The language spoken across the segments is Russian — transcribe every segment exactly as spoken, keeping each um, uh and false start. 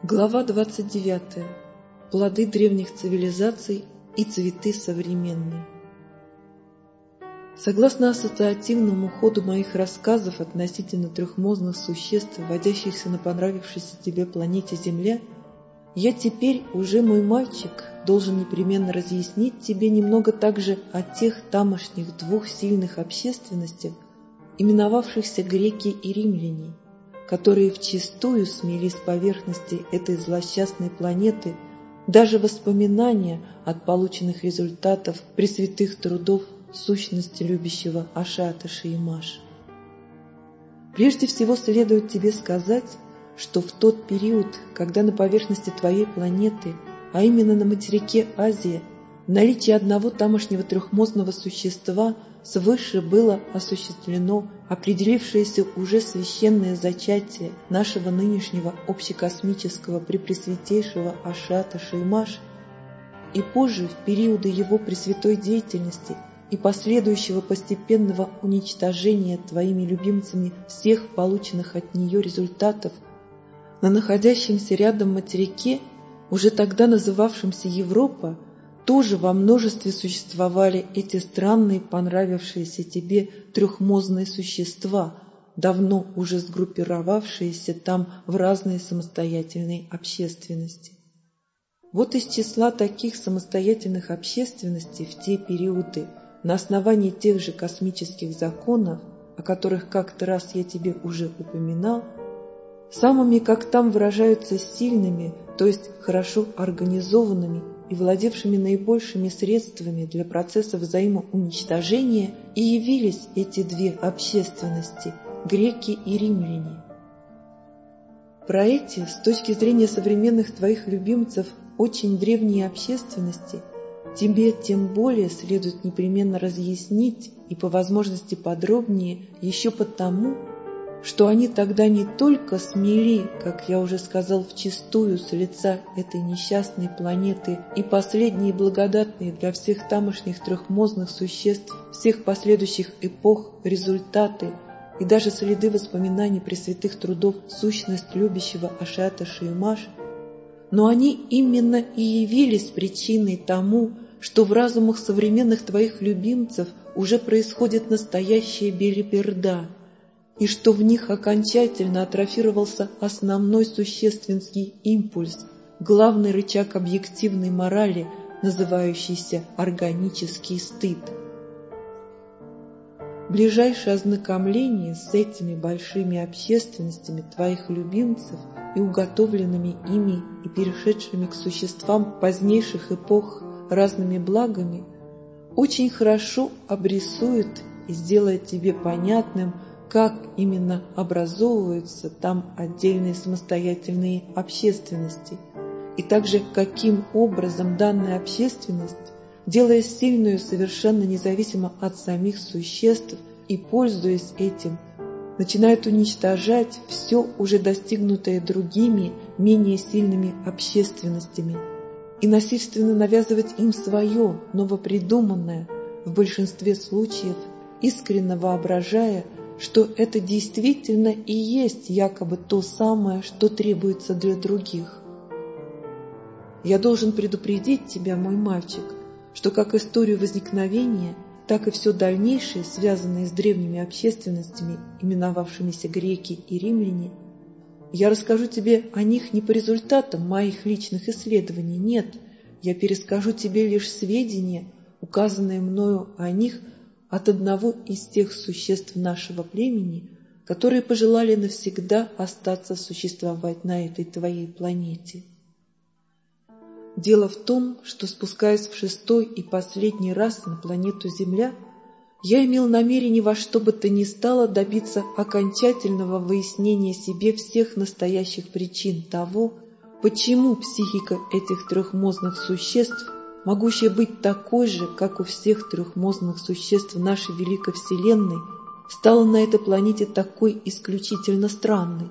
Глава двадцать девятая. Плоды древних цивилизаций и цветы современные. Согласно ассоциативному ходу моих рассказов относительно трехмозных существ, водящихся на понравившейся тебе планете Земля, я теперь, уже мой мальчик, должен непременно разъяснить тебе немного также о тех тамошних двух сильных общественностях, именовавшихся греки и римляне, которые вчистую смели с поверхности этой злосчастной планеты даже воспоминания от полученных результатов пресвятых трудов сущности любящего Ашата Шиимаш. Прежде всего следует тебе сказать, что в тот период, когда на поверхности твоей планеты, а именно на материке Азия, наличие одного тамошнего трехмозного существа свыше было осуществлено определившееся уже священное зачатие нашего нынешнего общекосмического препресвятейшего Ашата Шиимаш, и позже, в периоды его пресвятой деятельности и последующего постепенного уничтожения твоими любимцами всех полученных от нее результатов, на находящемся рядом материке, уже тогда называвшемся Европа, тоже во множестве существовали эти странные, понравившиеся тебе трехмозные существа, давно уже сгруппировавшиеся там в разные самостоятельные общественности. Вот из числа таких самостоятельных общественностей в те периоды, на основании тех же космических законов, о которых как-то раз я тебе уже упоминал, самыми, как там выражаются, сильными, то есть хорошо организованными и владевшими наибольшими средствами для процесса взаимоуничтожения, и явились эти две общественности – греки и римляне. Про эти, с точки зрения современных твоих любимцев, очень древние общественности тебе тем более следует непременно разъяснить и по возможности подробнее еще потому, что они тогда не только смели, как я уже сказал, вчистую с лица этой несчастной планеты и последние благодатные для всех тамошних трехмозных существ всех последующих эпох результаты и даже следы воспоминаний пресвятых трудов сущность любящего Ашата Шиимаш, но они именно и явились причиной тому, что в разумах современных твоих любимцев уже происходит настоящая белиберда, и что в них окончательно атрофировался основной существенский импульс, главный рычаг объективной морали, называющийся органический стыд. Ближайшее ознакомление с этими большими общественностями твоих любимцев и уготовленными ими и перешедшими к существам позднейших эпох разными благами очень хорошо обрисует и сделает тебе понятным, как именно образовываются там отдельные самостоятельные общественности, и также каким образом данная общественность, делаясь сильную совершенно независимо от самих существ и пользуясь этим, начинает уничтожать все уже достигнутое другими, менее сильными общественностями и насильственно навязывать им свое, новопридуманное, в большинстве случаев искренне воображая, что это действительно и есть якобы то самое, что требуется для других. Я должен предупредить тебя, мой мальчик, что как историю возникновения, так и все дальнейшее, связанное с древними общественностями, именовавшимися греки и римляне, я расскажу тебе о них не по результатам моих личных исследований, нет, я перескажу тебе лишь сведения, указанные мною о них от одного из тех существ нашего племени, которые пожелали навсегда остаться существовать на этой твоей планете. Дело в том, что, спускаясь в шестой и последний раз на планету Земля, я имел намерение во что бы то ни стало добиться окончательного выяснения себе всех настоящих причин того, почему психика этих трехмозных существ, могущая быть такой же, как у всех трехмозных существ нашей великой Вселенной, стала на этой планете такой исключительно странной.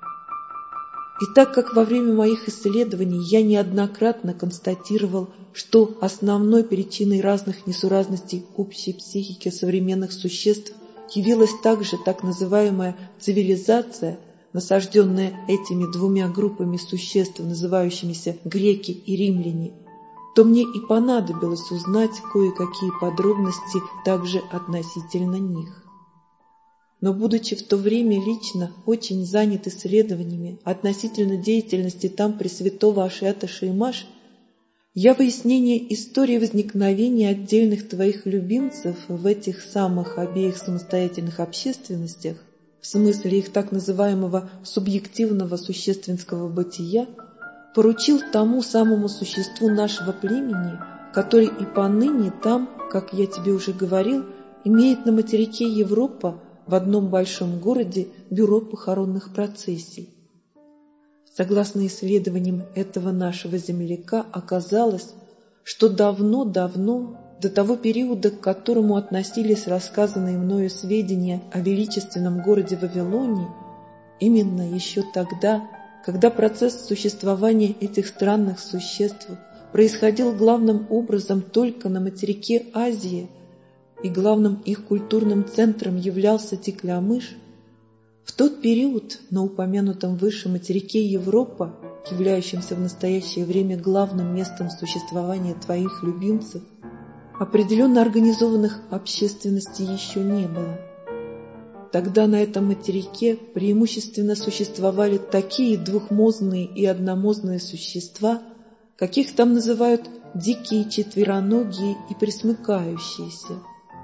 И так как во время моих исследований я неоднократно констатировал, что основной причиной разных несуразностей общей психики современных существ явилась также так называемая цивилизация, насажденная этими двумя группами существ, называющимися греки и римляне, то мне и понадобилось узнать кое-какие подробности также относительно них. Но, будучи в то время лично очень занят исследованиями относительно деятельности там Пресвятого Ашиата Шеймаш, я выяснение истории возникновения отдельных твоих любимцев в этих самых обеих самостоятельных общественностях, в смысле их так называемого субъективного существенского бытия, поручил тому самому существу нашего племени, который и поныне там, как я тебе уже говорил, имеет на материке Европа в одном большом городе бюро похоронных процессий. Согласно исследованиям этого нашего земляка, оказалось, что давно-давно, до того периода, к которому относились рассказанные мною сведения о величественном городе Вавилоне, именно еще тогда, когда процесс существования этих странных существ происходил главным образом только на материке Азии, и главным их культурным центром являлся Тиклямыш, в тот период на упомянутом выше материке Европа, являющемся в настоящее время главным местом существования твоих любимцев, определенно организованных общественностей еще не было. Тогда на этом материке преимущественно существовали такие двухмозные и одномозные существа, каких там называют дикие, четвероногие и пресмыкающиеся.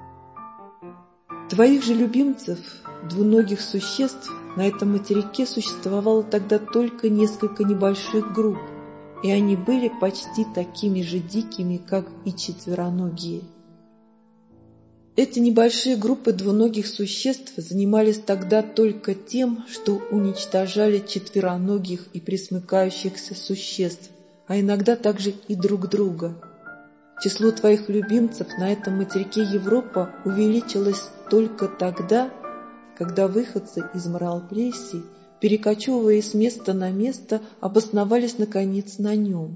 Твоих же любимцев, двуногих существ, на этом материке существовало тогда только несколько небольших групп, и они были почти такими же дикими, как и четвероногие. Эти небольшие группы двуногих существ занимались тогда только тем, что уничтожали четвероногих и пресмыкающихся существ, а иногда также и друг друга. Число твоих любимцев на этом материке Европа увеличилось только тогда, когда выходцы из Маралплесии, перекочевывая с места на место, обосновались наконец на нем.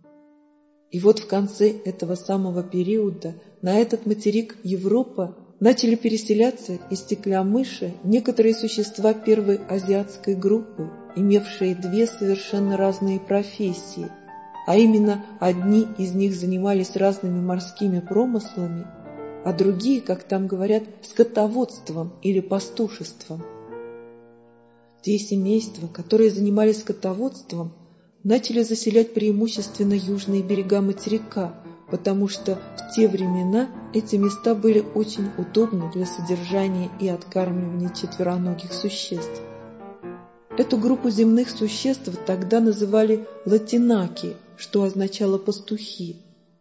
И вот в конце этого самого периода на этот материк Европа начали переселяться из Тиклямыша некоторые существа первой азиатской группы, имевшие две совершенно разные профессии, а именно одни из них занимались разными морскими промыслами, а другие, как там говорят, скотоводством или пастушеством. Те семейства, которые занимались скотоводством, начали заселять преимущественно южные берега материка, потому что в те времена эти места были очень удобны для содержания и откармливания четвероногих существ. Эту группу земных существ тогда называли латинаки, что означало пастухи.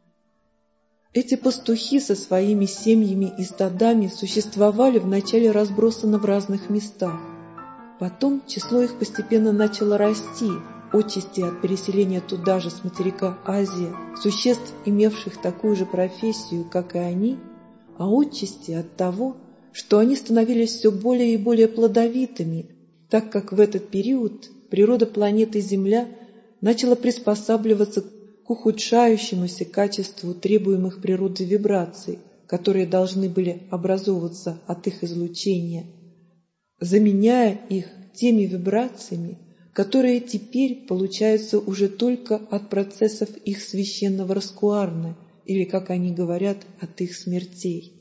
Эти пастухи со своими семьями и стадами существовали вначале разбросаны в разных местах. Потом число их постепенно начало расти, отчасти от переселения туда же с материка Азия существ, имевших такую же профессию, как и они, а отчасти от того, что они становились все более и более плодовитыми, так как в этот период природа планеты Земля начала приспосабливаться к ухудшающемуся качеству требуемых природой вибраций, которые должны были образовываться от их излучения, заменяя их теми вибрациями, которые теперь получаются уже только от процессов их священного раскуарна, или, как они говорят, от их смертей.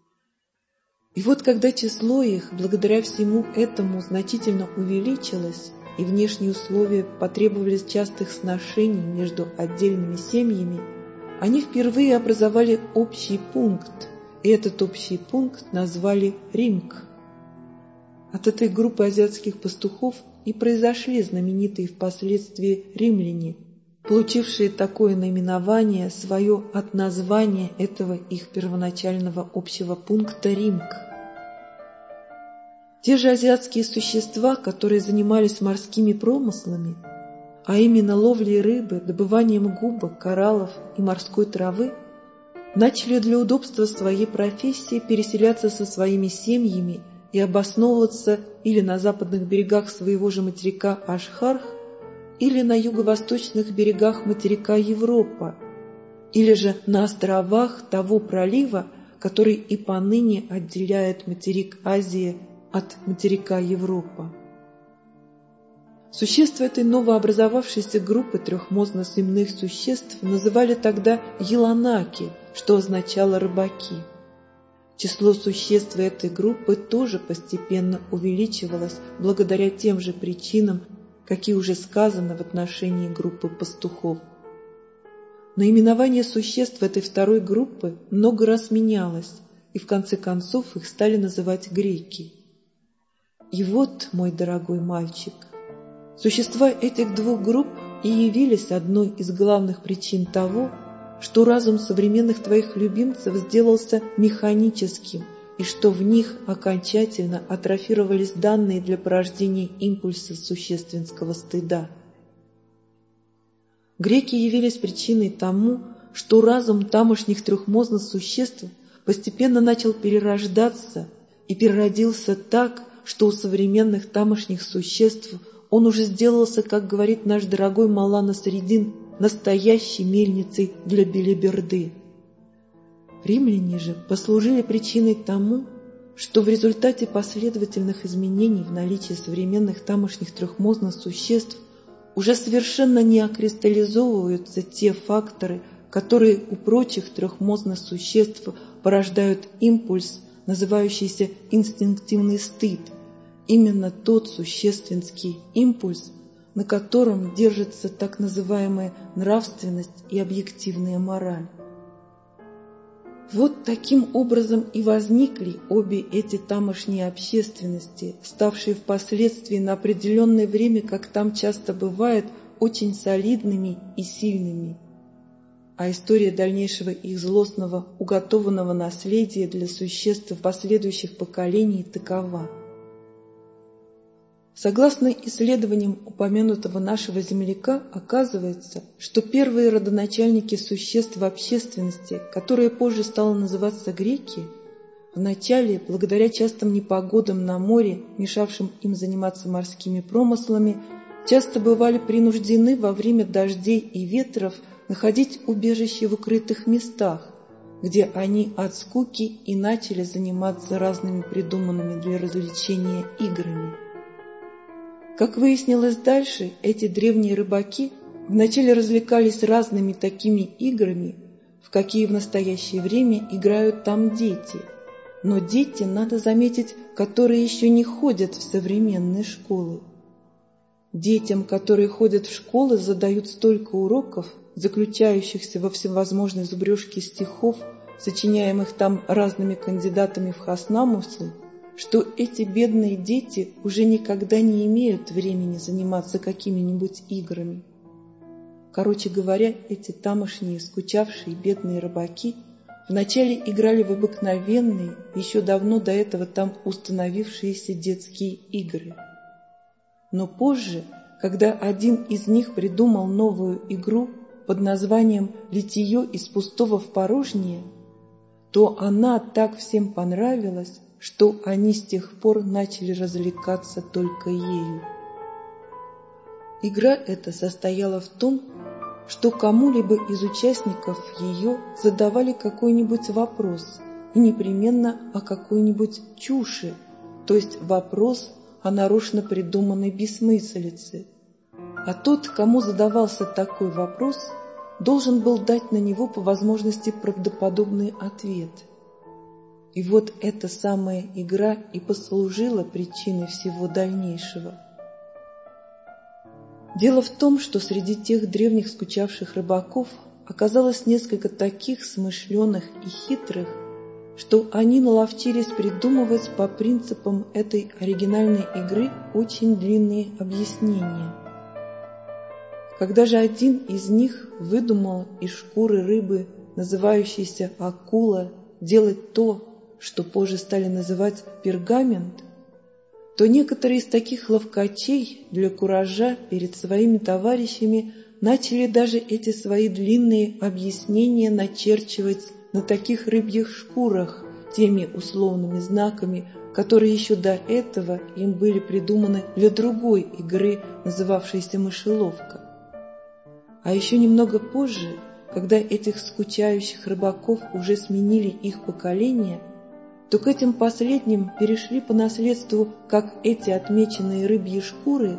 И вот когда число их, благодаря всему этому, значительно увеличилось, и внешние условия потребовали частых сношений между отдельными семьями, они впервые образовали общий пункт, и этот общий пункт назвали Римк. От этой группы азиатских пастухов и произошли знаменитые впоследствии римляне, получившие такое наименование свое от названия этого их первоначального общего пункта Римк. Те же азиатские существа, которые занимались морскими промыслами, а именно ловлей рыбы, добыванием губок, кораллов и морской травы, начали для удобства своей профессии переселяться со своими семьями и обосновываться или на западных берегах своего же материка Ашхарх, или на юго-восточных берегах материка Европа, или же на островах того пролива, который и поныне отделяет материк Азии от материка Европа. Существа этой новообразовавшейся группы трехмозно-земных существ называли тогда еланаки, что означало рыбаки. Число существ этой группы тоже постепенно увеличивалось благодаря тем же причинам, какие уже сказано в отношении группы пастухов. Наименование существ этой второй группы много раз менялось, и в конце концов их стали называть греки. И вот, мой дорогой мальчик, существа этих двух групп и явились одной из главных причин того, что разум современных твоих любимцев сделался механическим, и что в них окончательно атрофировались данные для порождения импульса существенского стыда. Греки явились причиной тому, что разум тамошних трехмозных существ постепенно начал перерождаться и переродился так, что у современных тамошних существ он уже сделался, как говорит наш дорогой Молла Насреддин, настоящей мельницей для белиберды. Римляне же послужили причиной тому, что в результате последовательных изменений в наличии современных тамошних трехмозных существ уже совершенно не окристаллизовываются те факторы, которые у прочих трехмозных существ порождают импульс, называющийся инстинктивный стыд, именно тот существенский импульс, на котором держится так называемая нравственность и объективная мораль. Вот таким образом и возникли обе эти тамошние общественности, ставшие впоследствии на определенное время, как там часто бывает, очень солидными и сильными. А история дальнейшего их злостного, уготованного наследия для существ последующих поколений такова. Согласно исследованиям упомянутого нашего земляка, оказывается, что первые родоначальники существ в общественности, которые позже стало называться греки, вначале, благодаря частым непогодам на море, мешавшим им заниматься морскими промыслами, часто бывали принуждены во время дождей и ветров находить убежище в укрытых местах, где они от скуки и начали заниматься разными придуманными для развлечения играми. Как выяснилось дальше, эти древние рыбаки вначале развлекались разными такими играми, в какие в настоящее время играют там дети. Но дети, надо заметить, которые еще не ходят в современные школы. Детям, которые ходят в школы, задают столько уроков, заключающихся во всевозможной зубрежке стихов, сочиняемых там разными кандидатами в хаснамусы, что эти бедные дети уже никогда не имеют времени заниматься какими-нибудь играми. Короче говоря, эти тамошние скучавшие бедные рыбаки вначале играли в обыкновенные, еще давно до этого там установившиеся детские игры. Но позже, когда один из них придумал новую игру под названием «Литье из пустого в порожнее», то она так всем понравилась, что они с тех пор начали развлекаться только ею. Игра эта состояла в том, что кому-либо из участников ее задавали какой-нибудь вопрос, и непременно о какой-нибудь чуши, то есть вопрос о нарочно придуманной бессмыслице. А тот, кому задавался такой вопрос, должен был дать на него по возможности правдоподобный ответ. И вот эта самая игра и послужила причиной всего дальнейшего. Дело в том, что среди тех древних скучавших рыбаков оказалось несколько таких смышленых и хитрых, что они наловчились придумывать по принципам этой оригинальной игры очень длинные объяснения. Когда же один из них выдумал из шкуры рыбы, называющейся акула, делать то, что позже стали называть пергамент, то некоторые из таких ловкачей для куража перед своими товарищами начали даже эти свои длинные объяснения начерчивать на таких рыбьих шкурах теми условными знаками, которые еще до этого им были придуманы для другой игры, называвшейся мышеловка. А еще немного позже, когда этих скучающих рыбаков уже сменили их поколения, то к этим последним перешли по наследству как эти отмеченные рыбьи шкуры,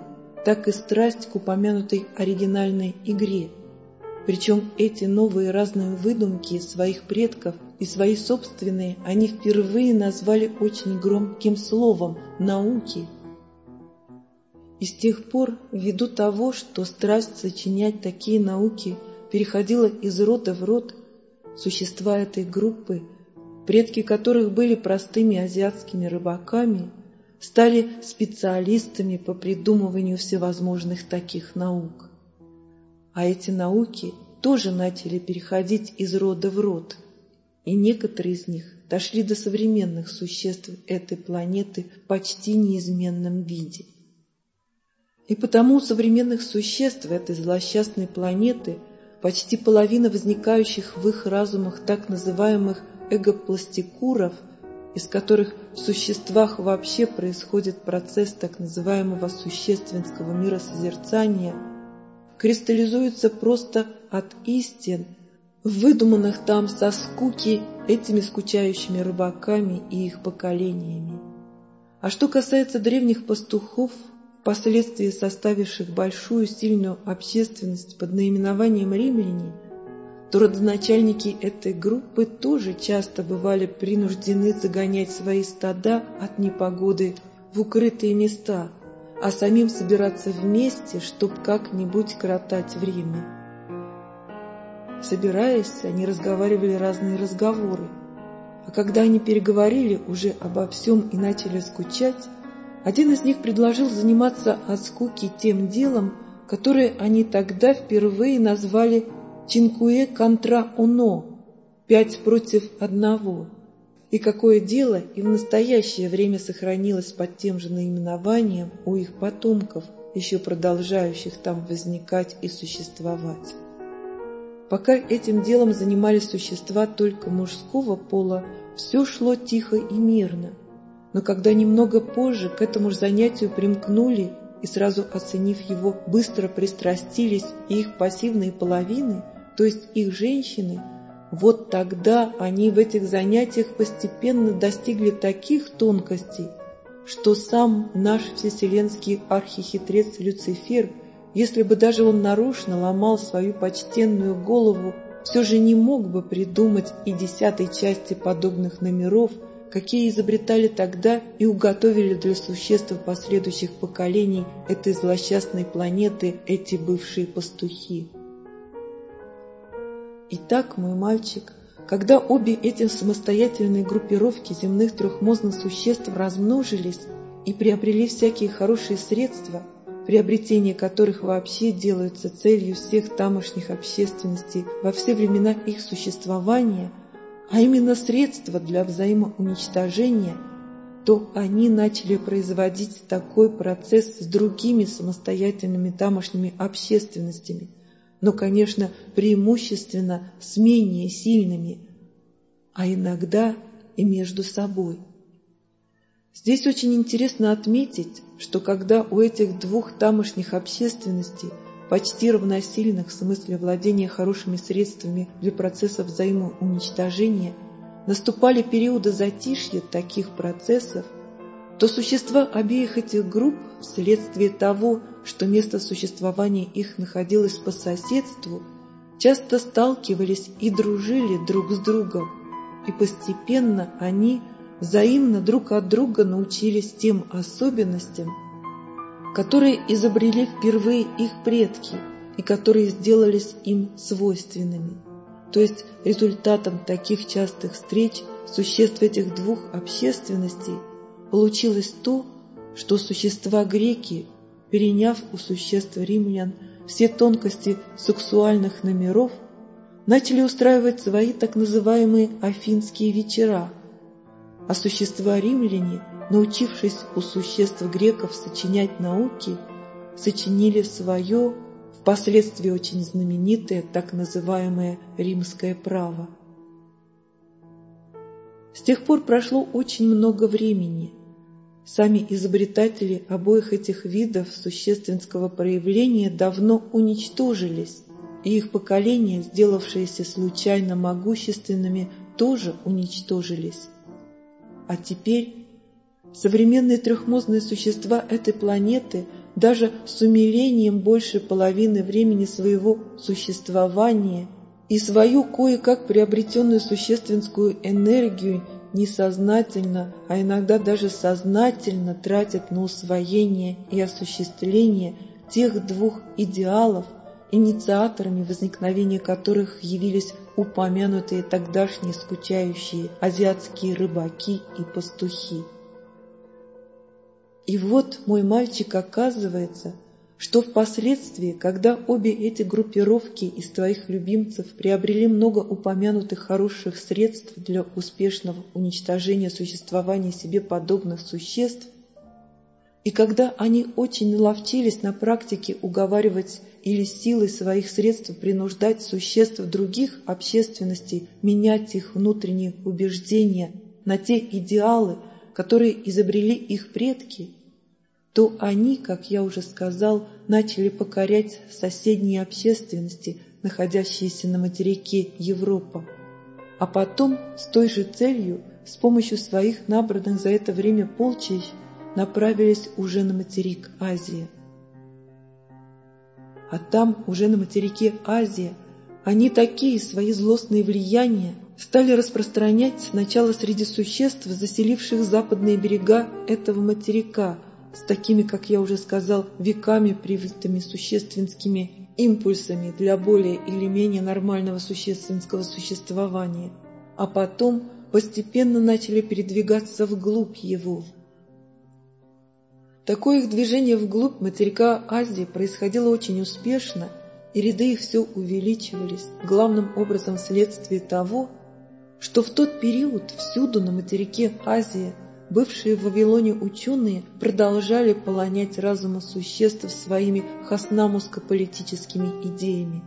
так и страсть к упомянутой оригинальной игре. Причем эти новые разные выдумки своих предков и свои собственные они впервые назвали очень громким словом «науки». И с тех пор, ввиду того, что страсть сочинять такие науки переходила из рода в род, существа этой группы, предки которых были простыми азиатскими рыбаками, стали специалистами по придумыванию всевозможных таких наук. А эти науки тоже начали переходить из рода в род, и некоторые из них дошли до современных существ этой планеты в почти неизменном виде. И потому у современных существ этой злосчастной планеты почти половина возникающих в их разумах так называемых эгопластикуров, из которых в существах вообще происходит процесс так называемого существенского миросозерцания, кристаллизуется просто от истин, выдуманных там со скуки этими скучающими рыбаками и их поколениями. А что касается древних пастухов, впоследствии составивших большую сильную общественность под наименованием римляне, то родоначальники этой группы тоже часто бывали принуждены загонять свои стада от непогоды в укрытые места, а самим собираться вместе, чтоб как-нибудь коротать время. Собираясь, они разговаривали разные разговоры, а когда они переговорили уже обо всем и начали скучать, один из них предложил заниматься от скуки тем делом, которое они тогда впервые назвали «Чинкуэ контра оно» — «пять против одного», и какое дело и в настоящее время сохранилось под тем же наименованием у их потомков, еще продолжающих там возникать и существовать. Пока этим делом занимались существа только мужского пола, все шло тихо и мирно. Но когда немного позже к этому же занятию примкнули и, сразу оценив его, быстро пристрастились и их пассивные половины, то есть их женщины, вот тогда они в этих занятиях постепенно достигли таких тонкостей, что сам наш вседселенский архихитрец Люцифер, если бы даже он нарочно ломал свою почтенную голову, все же не мог бы придумать и десятой части подобных номеров, какие изобретали тогда и уготовили для существ последующих поколений этой злосчастной планеты эти бывшие пастухи. Итак, мой мальчик, когда обе эти самостоятельные группировки земных трехмозных существ размножились и приобрели всякие хорошие средства, приобретение которых вообще делается целью всех тамошних общественностей во все времена их существования, а именно средства для взаимоуничтожения, то они начали производить такой процесс с другими самостоятельными тамошними общественностями, но, конечно, преимущественно с менее сильными, а иногда и между собой. Здесь очень интересно отметить, что когда у этих двух тамошних общественностей, почти равносильных в смысле владения хорошими средствами для процесса взаимоуничтожения, наступали периоды затишья таких процессов, то существа обеих этих групп, вследствие того, что место существования их находилось по соседству, часто сталкивались и дружили друг с другом, и постепенно они взаимно друг от друга научились тем особенностям, которые изобрели впервые их предки и которые сделались им свойственными. То есть результатом таких частых встреч существ этих двух общественностей получилось то, что существа-греки, переняв у существ римлян все тонкости сексуальных номеров, начали устраивать свои так называемые афинские вечера, а существа-римляне, научившись у существ греков сочинять науки, сочинили свое, впоследствии очень знаменитое так называемое римское право. С тех пор прошло очень много времени. Сами изобретатели обоих этих видов существенского проявления давно уничтожились, и их поколения, сделавшиеся случайно могущественными, тоже уничтожились. А теперь современные трехмозные существа этой планеты даже с умилением больше половины времени своего существования и свою кое-как приобретенную существенскую энергию несознательно, а иногда даже сознательно тратят на усвоение и осуществление тех двух идеалов, инициаторами возникновения которых явились упомянутые тогдашние скучающие азиатские рыбаки и пастухи. И вот мой мальчик оказывается, что впоследствии, когда обе эти группировки из твоих любимцев приобрели много упомянутых хороших средств для успешного уничтожения существования себе подобных существ, и когда они очень наловчились на практике уговаривать или силой своих средств принуждать существ других общественностей менять их внутренние убеждения на те идеалы, которые изобрели их предки, то они, как я уже сказал, начали покорять соседние общественности, находящиеся на материке Европа, а потом с той же целью, с помощью своих набранных за это время полчищ, направились уже на материк Азия. А там, уже на материке Азия, они такие свои злостные влияния стали распространять сначала среди существ, заселивших западные берега этого материка, с такими, как я уже сказал, веками привитыми существенскими импульсами для более или менее нормального существенского существования, а потом постепенно начали передвигаться вглубь его. Такое их движение вглубь материка Азии происходило очень успешно, и ряды их все увеличивались, главным образом вследствие того, что в тот период всюду на материке Азии бывшие в Вавилоне ученые продолжали полонять разумы существ своими хаснамуско-политическими идеями.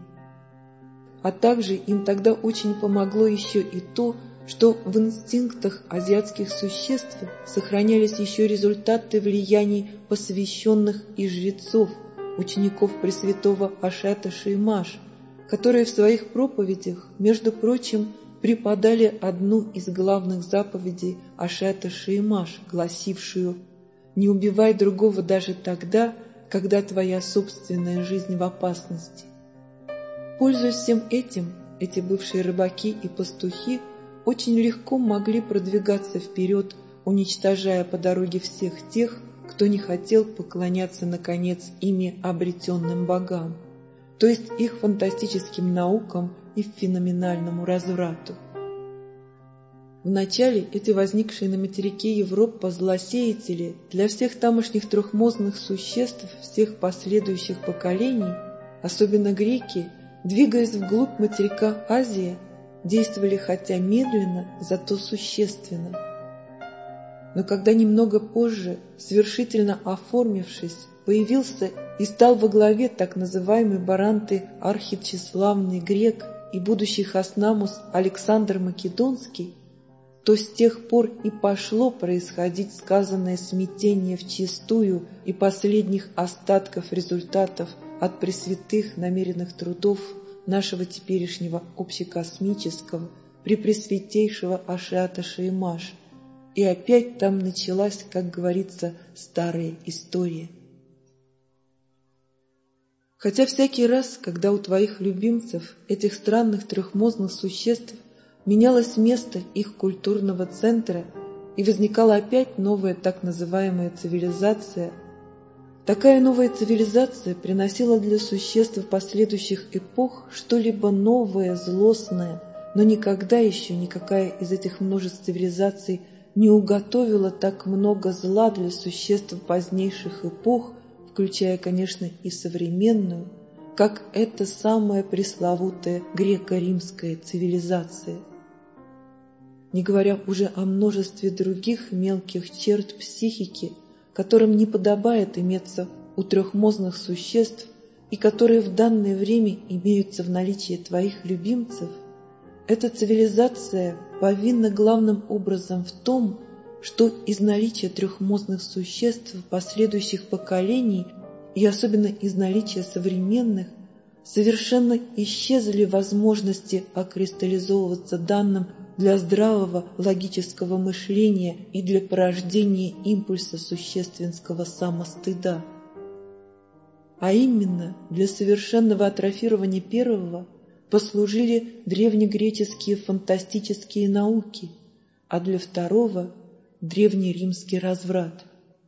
А также им тогда очень помогло еще и то, что в инстинктах азиатских существ сохранялись еще результаты влияний посвященных и жрецов, учеников пресвятого Ашета Шеймаш, которые в своих проповедях, между прочим, преподали одну из главных заповедей Ашета Шеймаш, гласившую «Не убивай другого даже тогда, когда твоя собственная жизнь в опасности». Пользуясь всем этим, эти бывшие рыбаки и пастухи очень легко могли продвигаться вперед, уничтожая по дороге всех тех, кто не хотел поклоняться, наконец, ими обретенным богам, то есть их фантастическим наукам и феноменальному разврату. Вначале эти возникшие на материке Европа злосеятели для всех тамошних трехмозных существ всех последующих поколений, особенно греки, двигаясь вглубь материка Азии, действовали хотя медленно, зато существенно. Но когда немного позже, свершительно оформившись, появился и стал во главе так называемый Баранты архитчеславный грек и будущий Хаснамус Александр Македонский, то с тех пор и пошло происходить сказанное смятение вчистую и последних остатков результатов от пресвятых намеренных трудов нашего теперешнего общекосмического препресвятейшего Ашата Шеймаш, и опять там началась, как говорится, старая история. Хотя всякий раз, когда у твоих любимцев, этих странных трехмозных существ, менялось место их культурного центра и возникала опять новая так называемая цивилизация, такая новая цивилизация приносила для существ последующих эпох что-либо новое, злостное, но никогда еще никакая из этих множеств цивилизаций не уготовила так много зла для существ позднейших эпох, включая, конечно, и современную, как эта самая пресловутая греко-римская цивилизация. Не говоря уже о множестве других мелких черт психики, которым не подобает иметься у трехмозных существ и которые в данное время имеются в наличии твоих любимцев, эта цивилизация повинна главным образом в том, что из наличия трехмозных существ последующих поколений и особенно из наличия современных совершенно исчезли возможности окристаллизовываться данным для здравого логического мышления и для порождения импульса существенского самостыда. а именно для совершенного атрофирования первого послужили древнегреческие фантастические науки, а для второго – древнеримский разврат.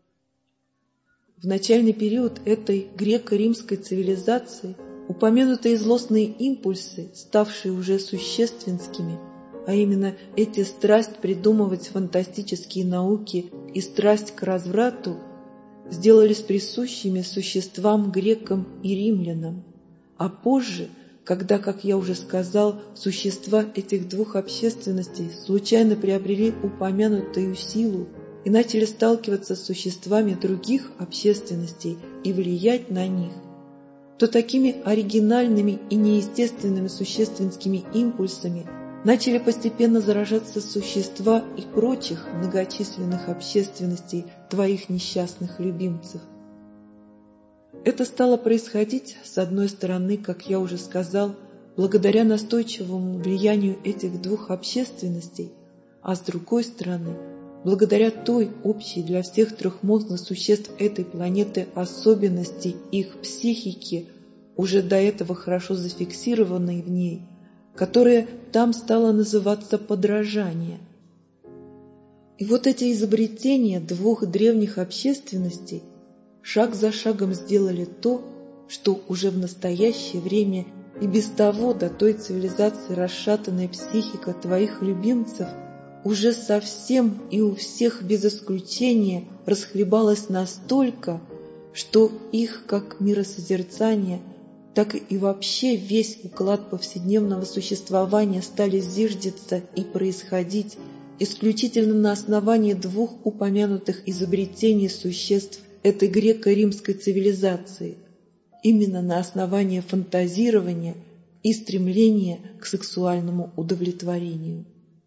В начальный период этой греко-римской цивилизации упомянутые злостные импульсы, ставшие уже существенскими, а именно эти страсть придумывать фантастические науки и страсть к разврату, сделались присущими существам грекам и римлянам, а позже, когда, как я уже сказал, существа этих двух общественностей случайно приобрели упомянутую силу и начали сталкиваться с существами других общественностей и влиять на них, то такими оригинальными и неестественными существенскими импульсами начали постепенно заражаться существа и прочих многочисленных общественностей твоих несчастных любимцев. Это стало происходить, с одной стороны, как я уже сказал, благодаря настойчивому влиянию этих двух общественностей, а с другой стороны, благодаря той общей для всех трехмозглых существ этой планеты особенности их психики, уже до этого хорошо зафиксированной в ней, которое там стало называться подражание. И вот эти изобретения двух древних общественностей шаг за шагом сделали то, что уже в настоящее время и без того до той цивилизации расшатанная психика твоих любимцев уже совсем и у всех без исключения расхлебалась настолько, что их как миросозерцание, так и вообще весь уклад повседневного существования стали зиждиться и происходить исключительно на основании двух упомянутых изобретений существ этой греко-римской цивилизации, именно на основании фантазирования и стремления к сексуальному удовлетворению.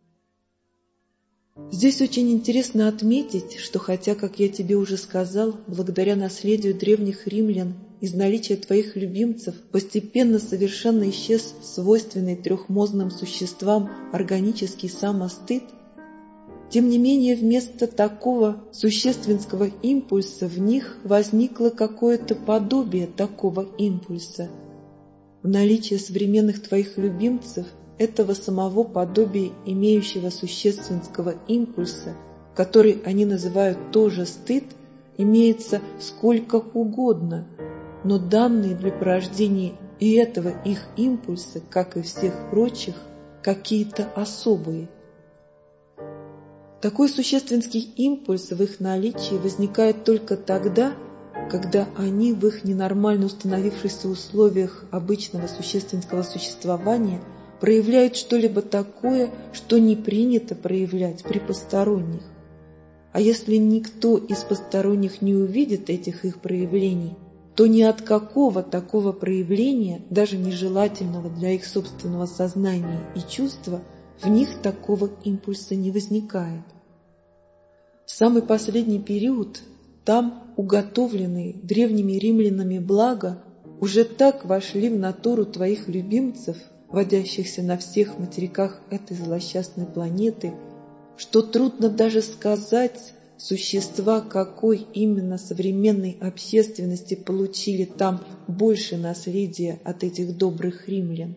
Здесь очень интересно отметить, что хотя, как я тебе уже сказал, благодаря наследию древних римлян из наличия твоих любимцев постепенно совершенно исчез свойственный трехмозным существам органический самостыд, тем не менее вместо такого существенского импульса в них возникло какое-то подобие такого импульса. В наличии современных твоих любимцев этого самого подобия имеющего существенского импульса, который они называют тоже стыд, имеется сколько угодно, но данные для порождения и этого их импульса, как и всех прочих, какие-то особые. Такой существенный импульс в их наличии возникает только тогда, когда они в их ненормально установившихся условиях обычного существенного существования проявляют что-либо такое, что не принято проявлять при посторонних. А если никто из посторонних не увидит этих их проявлений, то ни от какого такого проявления, даже нежелательного для их собственного сознания и чувства, в них такого импульса не возникает. В самый последний период там уготовленные древними римлянами блага уже так вошли в натуру твоих любимцев, водящихся на всех материках этой злосчастной планеты, что трудно даже сказать, существа какой именно современной общественности получили там больше наследия от этих добрых римлян.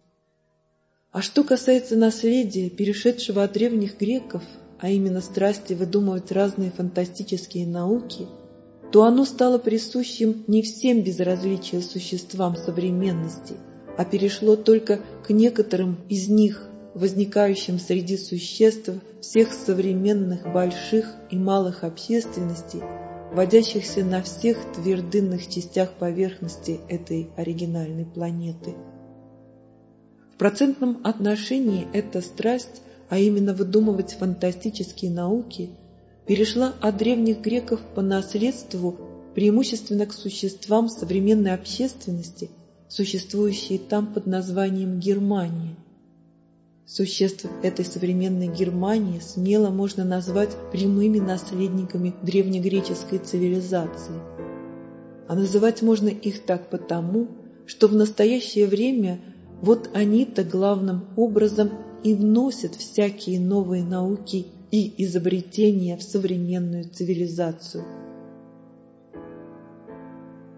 А что касается наследия, перешедшего от древних греков, а именно страсти выдумывать разные фантастические науки, то оно стало присущим не всем без различия существам современности, а перешло только к некоторым из них, возникающим среди существ всех современных больших и малых общественностей, водящихся на всех твердынных частях поверхности этой оригинальной планеты. В процентном отношении эта страсть, а именно выдумывать фантастические науки, перешла от древних греков по наследству преимущественно к существам современной общественности, существующей там под названием Германия. Существ этой современной Германии смело можно назвать прямыми наследниками древнегреческой цивилизации. А называть можно их так потому, что в настоящее время вот они-то главным образом и вносят всякие новые науки и изобретения в современную цивилизацию.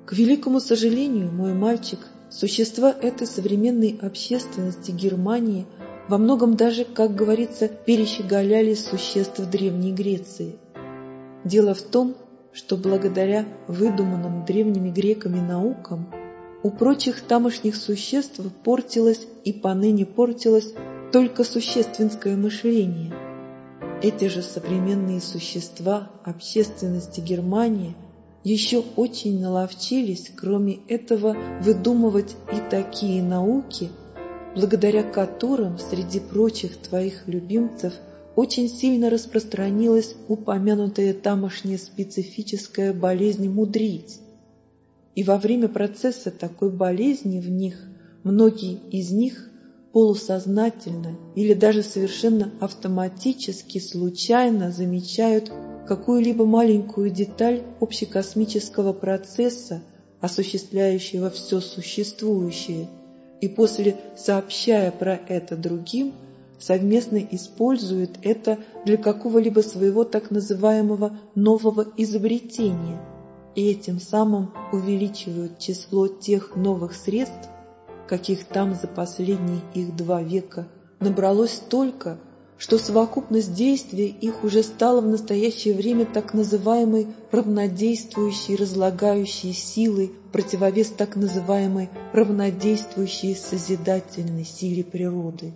К великому сожалению, мой мальчик, существа этой современной общественности Германии во многом даже, как говорится, перещеголяли существ Древней Греции. Дело в том, что благодаря выдуманным древними греками наукам у прочих тамошних существ портилось и поныне портилось только существенское мышление. Эти же современные существа общественности Германии еще очень наловчились, кроме этого, выдумывать и такие науки, благодаря которым среди прочих твоих любимцев очень сильно распространилась упомянутая тамошняя специфическая болезнь мудрить. И во время процесса такой болезни в них многие из них полусознательно или даже совершенно автоматически случайно замечают какую-либо маленькую деталь общекосмического процесса, осуществляющего все существующее, и после, сообщая про это другим, совместно используют это для какого-либо своего так называемого нового изобретения, и этим самым увеличивают число тех новых средств, каких там за последние их два века набралось столько, что совокупность действия их уже стала в настоящее время так называемой равнодействующей разлагающей силой, противовес так называемой равнодействующей созидательной силе природы.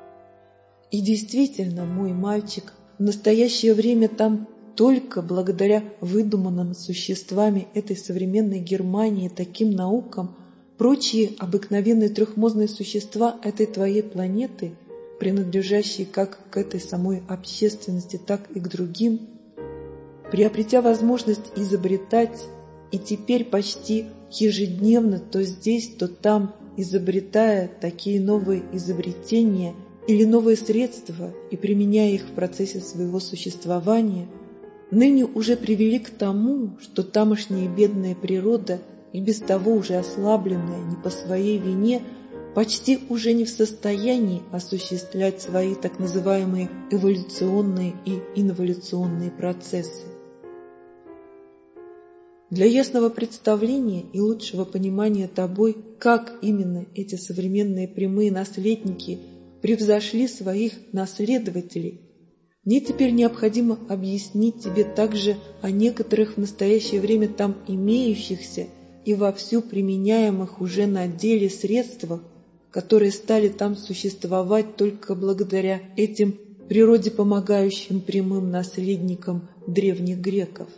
И действительно, мой мальчик, в настоящее время там только благодаря выдуманным существами этой современной Германии таким наукам прочие обыкновенные трехмозные существа этой твоей планеты, принадлежащие как к этой самой общественности, так и к другим, приобретя возможность изобретать и теперь почти ежедневно то здесь, то там, изобретая такие новые изобретения или новые средства и применяя их в процессе своего существования, ныне уже привели к тому, что тамошняя бедная природа, и без того уже ослабленная не по своей вине, почти уже не в состоянии осуществлять свои так называемые эволюционные и инволюционные процессы. Для ясного представления и лучшего понимания тобой, как именно эти современные прямые наследники превзошли своих наследователей, мне теперь необходимо объяснить тебе также о некоторых в настоящее время там имеющихся и вовсю применяемых уже на деле средствах, которые стали там существовать только благодаря этим природе помогающим прямым наследникам древних греков.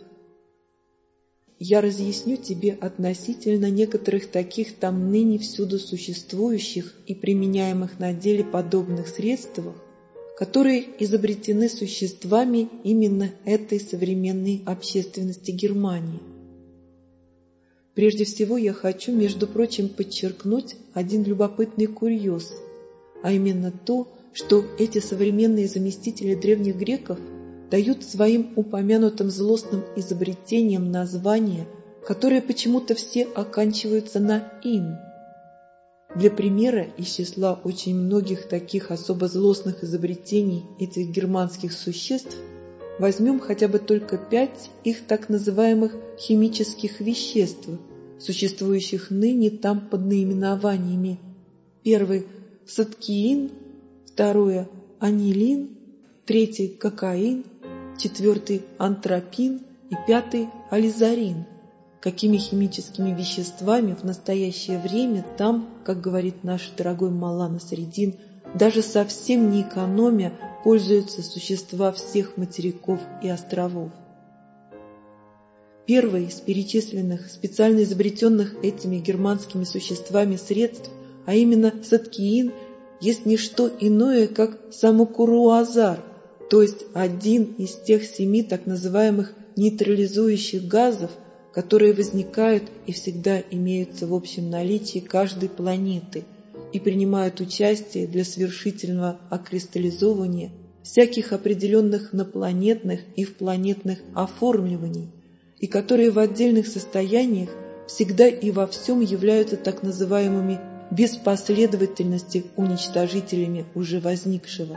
Я разъясню тебе относительно некоторых таких там ныне всюду существующих и применяемых на деле подобных средствах, которые изобретены существами именно этой современной общественности Германии. Прежде всего я хочу, между прочим, подчеркнуть один любопытный курьез, а именно то, что эти современные заместители древних греков дают своим упомянутым злостным изобретениям названия, которые почему-то все оканчиваются на «ин». Для примера из числа очень многих таких особо злостных изобретений этих германских существ возьмем хотя бы только пять их так называемых химических веществ, существующих ныне там под наименованиями: первый – саткиин, второе – анилин, третий – кокаин, четвертый – антропин и пятый – ализарин. Какими химическими веществами в настоящее время там, как говорит наш дорогой Мавлана Насреддин, даже совсем не экономя, пользуются существа всех материков и островов. Первое из перечисленных, специально изобретенных этими германскими существами средств, а именно саткиин, есть не что иное, как самокуруазар, то есть один из тех семи так называемых нейтрализующих газов, которые возникают и всегда имеются в общем наличии каждой планеты и принимают участие для свершительного окристаллизования всяких определенных напланетных и впланетных оформливаний, и которые в отдельных состояниях всегда и во всем являются так называемыми без последовательности уничтожителями уже возникшего.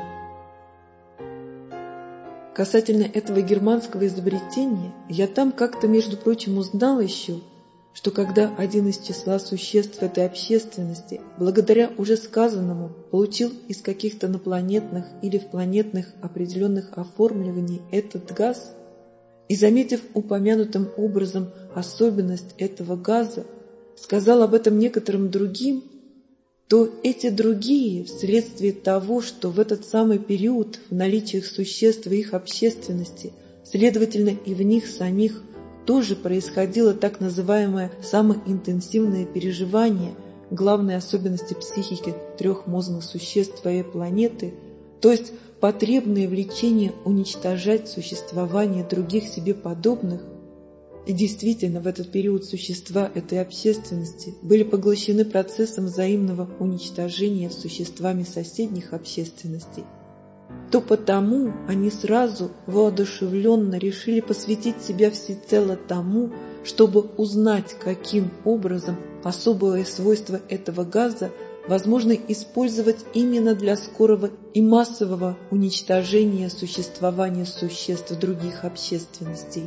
Касательно этого германского изобретения, я там как-то, между прочим, узнал еще, что когда один из числа существ этой общественности, благодаря уже сказанному, получил из каких-то инопланетных или впланетных определенных оформлений этот газ, и, заметив упомянутым образом особенность этого газа, сказал об этом некоторым другим, то эти другие, вследствие того, что в этот самый период в наличии их существ и их общественности, следовательно и в них самих, тоже происходило так называемое самое интенсивное переживание главной особенности психики трех мозгных существ твоей планеты, то есть потребное влечение уничтожать существование других себе подобных. И действительно, в этот период существа этой общественности были поглощены процессом взаимного уничтожения существами соседних общественностей, то потому они сразу воодушевленно решили посвятить себя всецело тому, чтобы узнать, каким образом особое свойство этого газа возможно использовать именно для скорого и массового уничтожения существования существ других общественностей.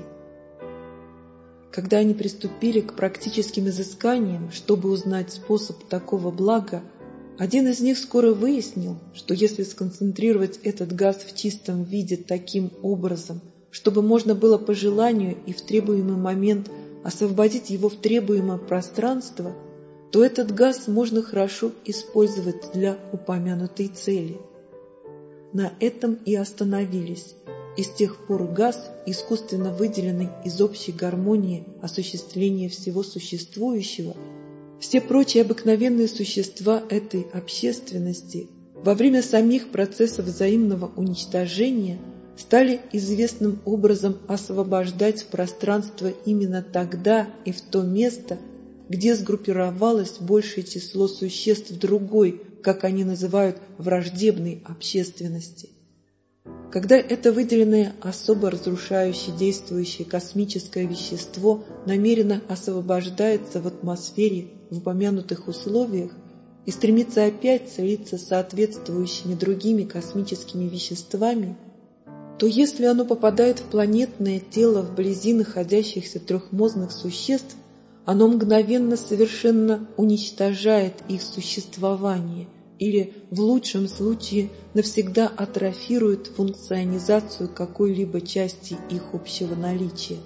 Когда они приступили к практическим изысканиям, чтобы узнать способ такого блага, один из них скоро выяснил, что если сконцентрировать этот газ в чистом виде таким образом, чтобы можно было по желанию и в требуемый момент освободить его в требуемое пространство, то этот газ можно хорошо использовать для упомянутой цели. На этом и остановились, и с тех пор газ, искусственно выделенный из общей гармонии осуществления всего существующего, все прочие обыкновенные существа этой общественности во время самих процессов взаимного уничтожения стали известным образом освобождать в пространство именно тогда и в то место, где сгруппировалось большее число существ другой, как они называют, враждебной общественности. Когда это выделенное особо разрушающее действующее космическое вещество намеренно освобождается в атмосфере в упомянутых условиях и стремится опять слиться с соответствующими другими космическими веществами, то если оно попадает в планетное тело вблизи находящихся трехмозных существ, оно мгновенно совершенно уничтожает их существование или, в лучшем случае, навсегда атрофирует функционизацию какой-либо части их общего наличия.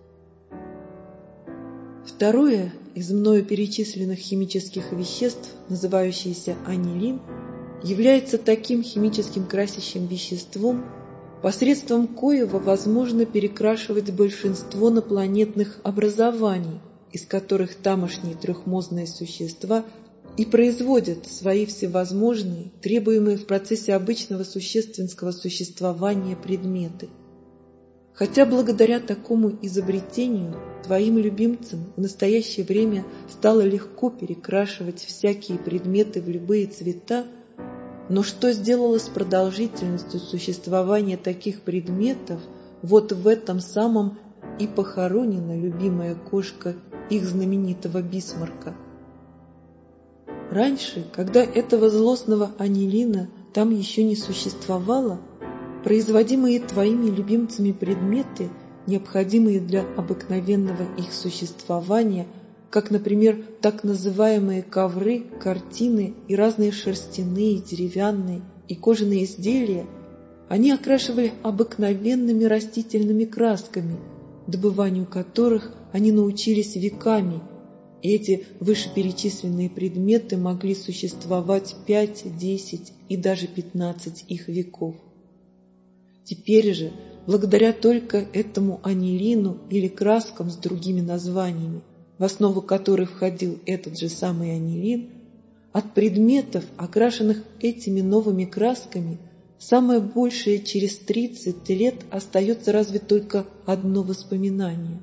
Второе из мною перечисленных химических веществ, называющееся анилин, является таким химическим красящим веществом, посредством коего возможно перекрашивать большинство инопланетных образований, из которых тамошние трехмозные существа и производят свои всевозможные, требуемые в процессе обычного существенского существования предметы. Хотя благодаря такому изобретению твоим любимцам в настоящее время стало легко перекрашивать всякие предметы в любые цвета, но что сделало с продолжительностью существования таких предметов, вот в этом самом и похоронена любимая кошка их знаменитого Бисмарка. Раньше, когда этого злостного анилина там еще не существовало, производимые твоими любимцами предметы, необходимые для обыкновенного их существования, как, например, так называемые ковры, картины и разные шерстяные, деревянные и кожаные изделия, они окрашивали обыкновенными растительными красками, добыванию которых они научились веками, и эти вышеперечисленные предметы могли существовать пять, десять и даже пятнадцать их веков. Теперь же, благодаря только этому анилину или краскам с другими названиями, в основу которых входил этот же самый анилин, от предметов, окрашенных этими новыми красками, самое большее через тридцать лет остается разве только одно воспоминание.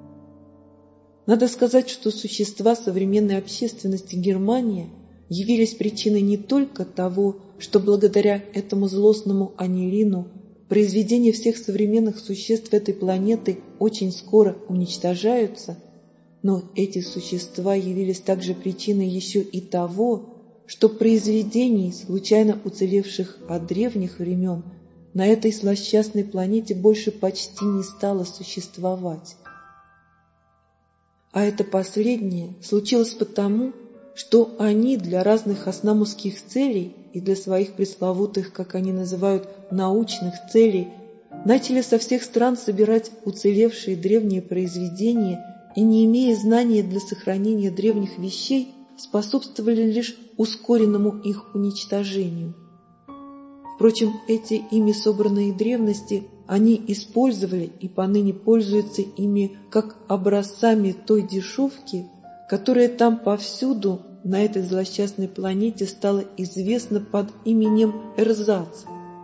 Надо сказать, что существа современной общественности Германии явились причиной не только того, что благодаря этому злостному анилину произведения всех современных существ этой планеты очень скоро уничтожаются, но эти существа явились также причиной еще и того, что произведений, случайно уцелевших от древних времен, на этой злосчастной планете больше почти не стало существовать. А это последнее случилось потому, что они для разных оснамусских целей и для своих пресловутых, как они называют, научных целей, начали со всех стран собирать уцелевшие древние произведения и, не имея знания для сохранения древних вещей, способствовали лишь ускоренному их уничтожению. Впрочем, эти ими собранные древности они использовали и поныне пользуются ими как образцами той дешевки, которая там повсюду на этой злосчастной планете стала известна под именем эрзац.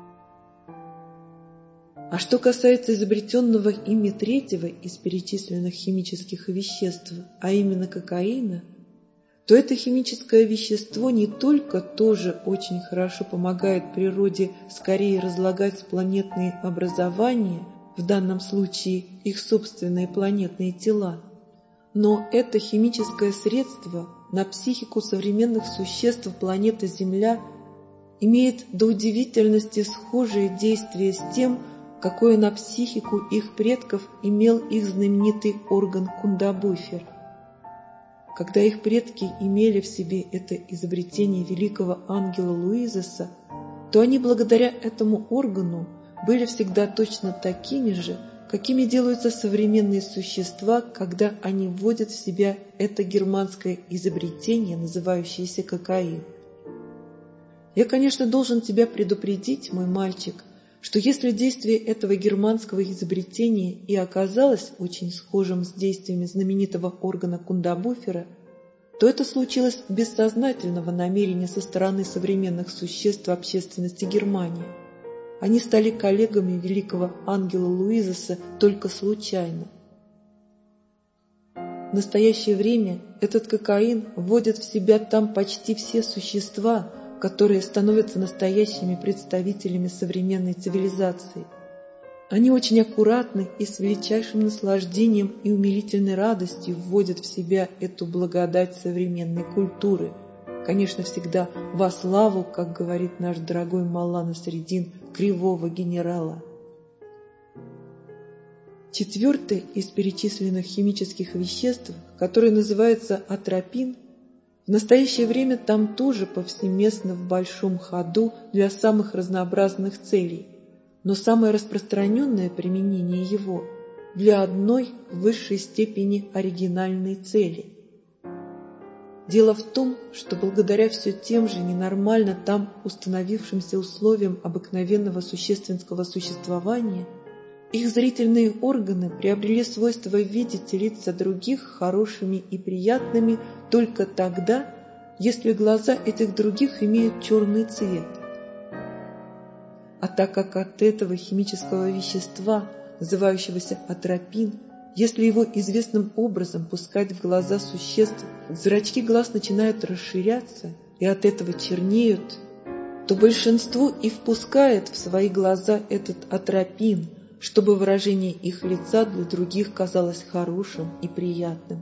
А что касается изобретенного ими третьего из перечисленных химических веществ, а именно кокаина, то это химическое вещество не только тоже очень хорошо помогает природе скорее разлагать планетные образования, в данном случае их собственные планетные тела, но это химическое средство на психику современных существ планеты Земля имеет до удивительности схожее действие с тем, какое на психику их предков имел их знаменитый орган Кундабуфер. Когда их предки имели в себе это изобретение великого ангела Луизеса, то они благодаря этому органу были всегда точно такими же, какими делаются современные существа, когда они вводят в себя это германское изобретение, называющееся кокаин. Я, конечно, должен тебя предупредить, мой мальчик, что если действие этого германского изобретения и оказалось очень схожим с действиями знаменитого органа Кундабуфера, то это случилось без сознательного намерения со стороны современных существ общественности Германии. Они стали коллегами великого ангела Луизеса только случайно. В настоящее время этот кокаин вводит в себя там почти все существа, которые становятся настоящими представителями современной цивилизации. Они очень аккуратны и с величайшим наслаждением и умилительной радостью вводят в себя эту благодать современной культуры, конечно, всегда во славу, как говорит наш дорогой Молла Насреддин, кривого генерала. Четвертое из перечисленных химических веществ, которое называется атропин, в настоящее время там тоже повсеместно в большом ходу для самых разнообразных целей, но самое распространенное применение его для одной в высшей степени оригинальной цели. Дело в том, что благодаря все тем же ненормально там установившимся условиям обыкновенного существенского существования, их зрительные органы приобрели свойство видеть лица других хорошими и приятными только тогда, если глаза этих других имеют черный цвет. А так как от этого химического вещества, называющегося атропин, если его известным образом пускать в глаза существ, зрачки глаз начинают расширяться и от этого чернеют, то большинство и впускает в свои глаза этот атропин, чтобы выражение их лица для других казалось хорошим и приятным.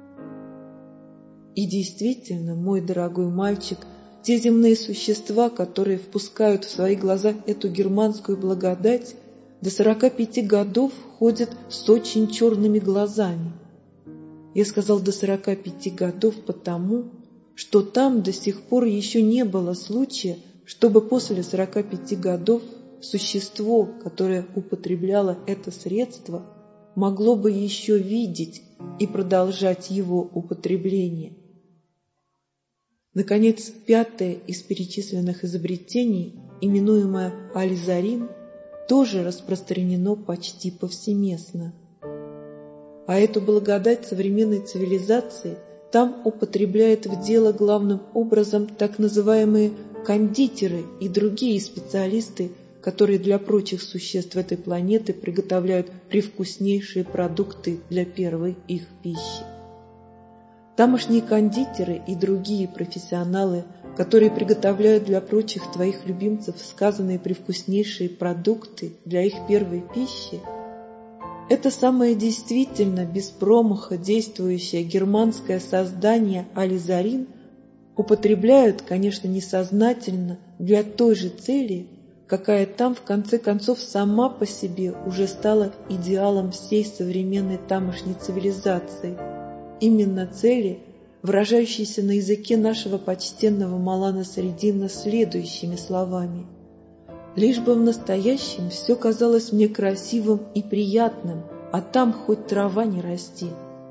И действительно, мой дорогой мальчик, те земные существа, которые впускают в свои глаза эту германскую благодать, до сорока пяти годов ходят с очень черными глазами. Я сказал до сорока пяти годов потому, что там до сих пор еще не было случая, чтобы после сорока пяти годов существо, которое употребляло это средство, могло бы еще видеть и продолжать его употребление. Наконец, пятое из перечисленных изобретений, именуемое ализарин, тоже распространено почти повсеместно. А эту благодать современной цивилизации там употребляют в дело главным образом так называемые кондитеры и другие специалисты, которые для прочих существ этой планеты приготовляют привкуснейшие продукты для первой их пищи. Тамошние кондитеры и другие профессионалы, которые приготовляют для прочих твоих любимцев сказанные привкуснейшие продукты для их первой пищи, это самое действительно без промаха действующее германское создание ализарин употребляют, конечно, несознательно для той же цели, какая там, в конце концов, сама по себе уже стала идеалом всей современной тамошней цивилизации, именно цели, выражающиеся на языке нашего почтенного Мавлана Насреддина следующими словами: «Лишь бы в настоящем все казалось мне красивым и приятным, а там хоть трава не расти».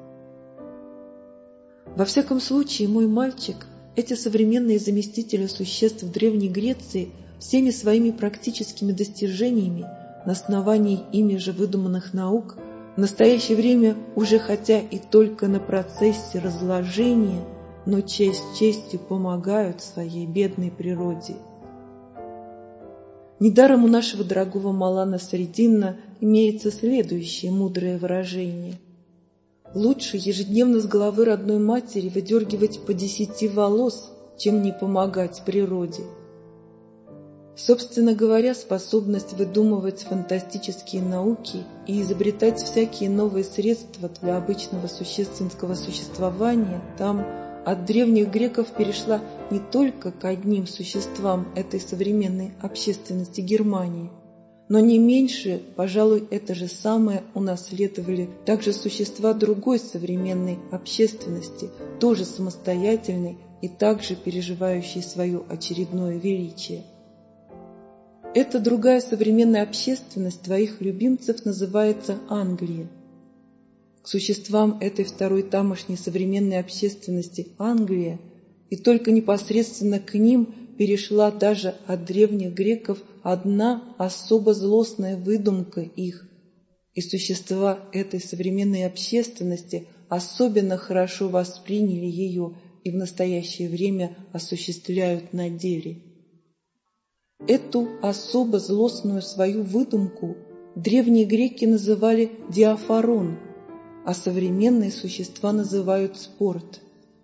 Во всяком случае, мой мальчик, эти современные заместители существ в Древней Греции всеми своими практическими достижениями на основании ими же выдуманных наук в настоящее время уже, хотя и только на процессе разложения, но честь честью помогают своей бедной природе. Недаром у нашего дорогого Мавлана Насреддина имеется следующее мудрое выражение: «Лучше ежедневно с головы родной матери выдергивать по десяти волос, чем не помогать природе». Собственно говоря, способность выдумывать фантастические науки и изобретать всякие новые средства для обычного существенского существования там от древних греков перешла не только к одним существам этой современной общественности Германии, но не меньше, пожалуй, это же самое унаследовали также существа другой современной общественности, тоже самостоятельной и также переживающей свое очередное величие. Эта другая современная общественность твоих любимцев называется Англия. К существам этой второй тамошней современной общественности Англия, и только непосредственно к ним перешла даже от древних греков одна особо злостная выдумка их, и существа этой современной общественности особенно хорошо восприняли ее и в настоящее время осуществляют на деле. Эту особо злостную свою выдумку древние греки называли диафорон, а современные существа называют спорт.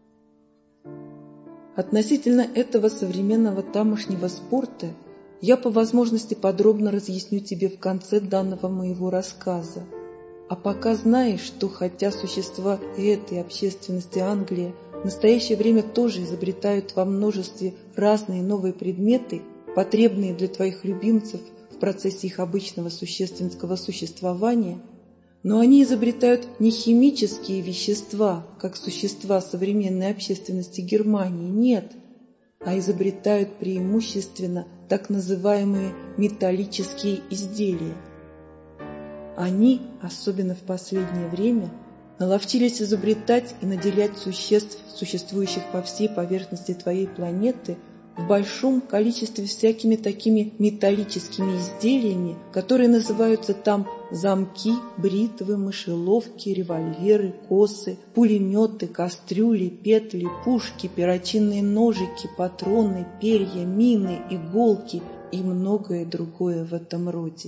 Относительно этого современного тамошнего спорта я по возможности подробно разъясню тебе в конце данного моего рассказа. А пока знаешь, что хотя существа этой общественности Англии в настоящее время тоже изобретают во множестве разные новые предметы, потребные для твоих любимцев в процессе их обычного существенского существования, но они изобретают не химические вещества, как существа современной общественности Германии, нет, а изобретают преимущественно так называемые металлические изделия. Они, особенно в последнее время, наловчились изобретать и наделять существ, существующих по всей поверхности твоей планеты, в большом количестве всякими такими металлическими изделиями, которые называются там замки, бритвы, мышеловки, револьверы, косы, пулеметы, кастрюли, петли, пушки, перочинные ножики, патроны, перья, мины, иголки и многое другое в этом роде.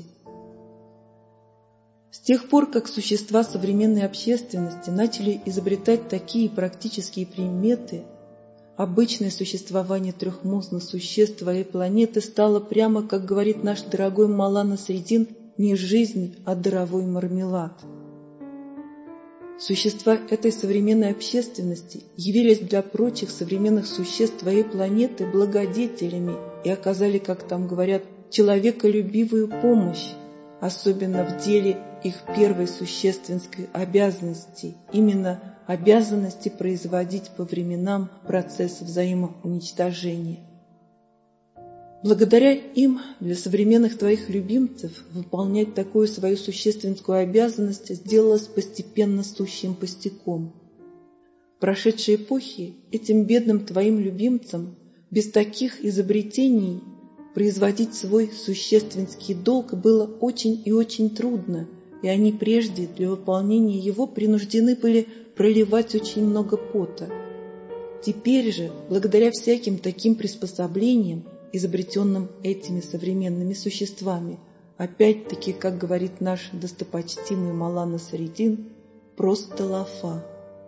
С тех пор, как существа современной общественности начали изобретать такие практические предметы, обычное существование трехмозных существ твоей планеты стало прямо, как говорит наш дорогой Мавлана Насреддин, не жизнь, а даровой мармелад. Существа этой современной общественности явились для прочих современных существ твоей планеты благодетелями и оказали, как там говорят, человеколюбивую помощь, особенно в деле их первой существенской обязанности, именно обязанности производить по временам процесс взаимоуничтожения. Благодаря им для современных твоих любимцев выполнять такую свою существенную обязанность сделалось постепенно сущим пустяком. В прошедшей эпохе этим бедным твоим любимцам без таких изобретений производить свой существенский долг было очень и очень трудно, и они прежде для выполнения его принуждены были проливать очень много пота. Теперь же, благодаря всяким таким приспособлениям, изобретенным этими современными существами, опять-таки, как говорит наш достопочтимый Мавлана Насреддин, просто лафа.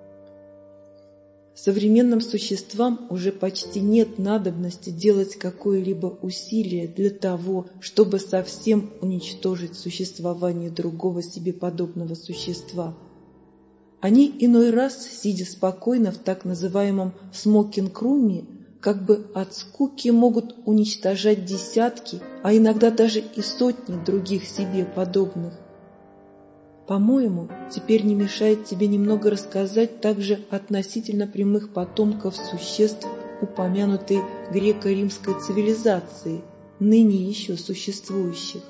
Современным существам уже почти нет надобности делать какое-либо усилие для того, чтобы совсем уничтожить существование другого себе подобного существа. Они иной раз, сидя спокойно в так называемом смокинг-руме, как бы от скуки могут уничтожать десятки, а иногда даже и сотни других себе подобных. По-моему, теперь не мешает тебе немного рассказать также относительно прямых потомков существ, упомянутой греко-римской цивилизации, ныне еще существующих.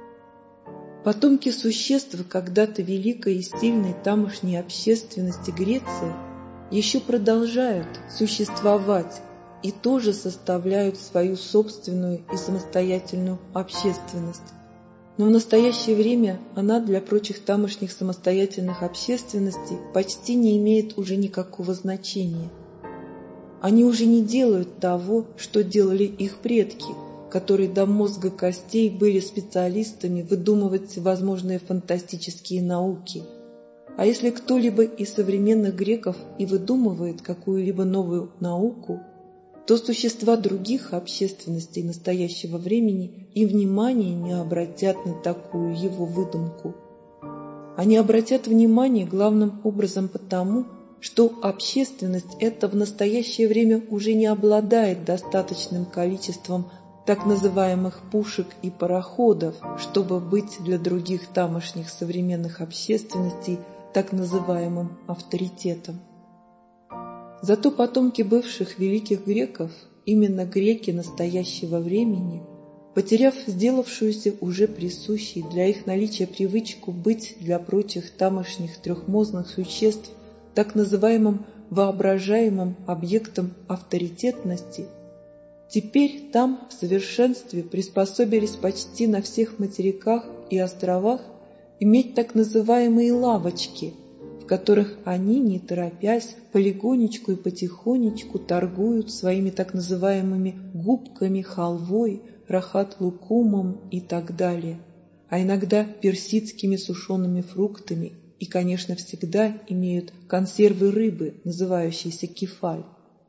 Потомки существ когда-то великой и сильной тамошней общественности Греции еще продолжают существовать и тоже составляют свою собственную и самостоятельную общественность. Но в настоящее время она для прочих тамошних самостоятельных общественностей почти не имеет уже никакого значения. Они уже не делают того, что делали их предки, которые до мозга костей были специалистами выдумывать всевозможные фантастические науки. А если кто-либо из современных греков и выдумывает какую-либо новую науку, то существа других общественностей настоящего времени и внимания не обратят на такую его выдумку. Они обратят внимание главным образом потому, что общественность эта в настоящее время уже не обладает достаточным количеством так называемых пушек и пароходов, чтобы быть для других тамошних современных общественностей так называемым авторитетом. Зато потомки бывших великих греков, именно греки настоящего времени, потеряв сделавшуюся уже присущей для их наличия привычку быть для прочих тамошних трехмозных существ так называемым воображаемым объектом авторитетности, теперь там в совершенстве приспособились почти на всех материках и островах иметь так называемые лавочки, в которых они, не торопясь, полегонечку и потихонечку торгуют своими так называемыми губками, халвой, рахат-лукумом и так далее, а иногда персидскими сушеными фруктами и, конечно, всегда имеют консервы рыбы, называющиеся кефаль.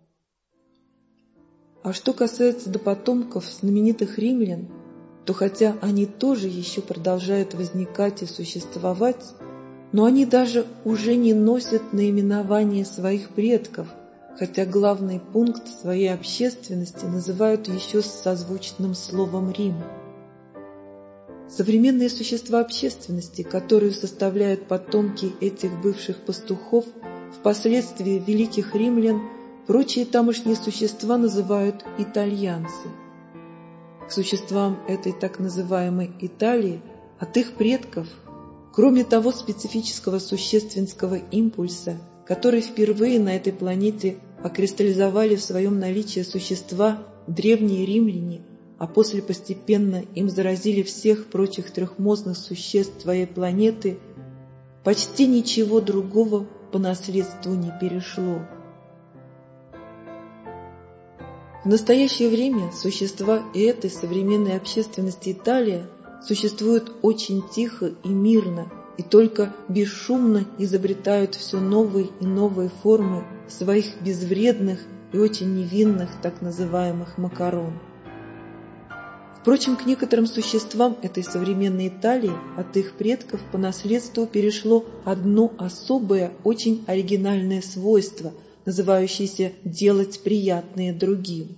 А что касается до потомков знаменитых римлян, то хотя они тоже еще продолжают возникать и существовать, но они даже уже не носят наименование своих предков, хотя главный пункт своей общественности называют еще с созвучным словом «Рим». Современные существа общественности, которые составляют потомки этих бывших пастухов, впоследствии великих римлян, прочие тамошние существа называют итальянцы. К существам этой так называемой Италии от их предков, кроме того специфического существенского импульса, который впервые на этой планете окристаллизовали в своем наличии существа древние римляне, а после постепенно им заразили всех прочих трехмозных существ своей планеты, почти ничего другого по наследству не перешло. В настоящее время существа и этой современной общественности Италии существуют очень тихо и мирно, и только бесшумно изобретают все новые и новые формы своих безвредных и очень невинных так называемых макарон. Впрочем, к некоторым существам этой современной Италии от их предков по наследству перешло одно особое, очень оригинальное свойство, называющееся «делать приятное другим».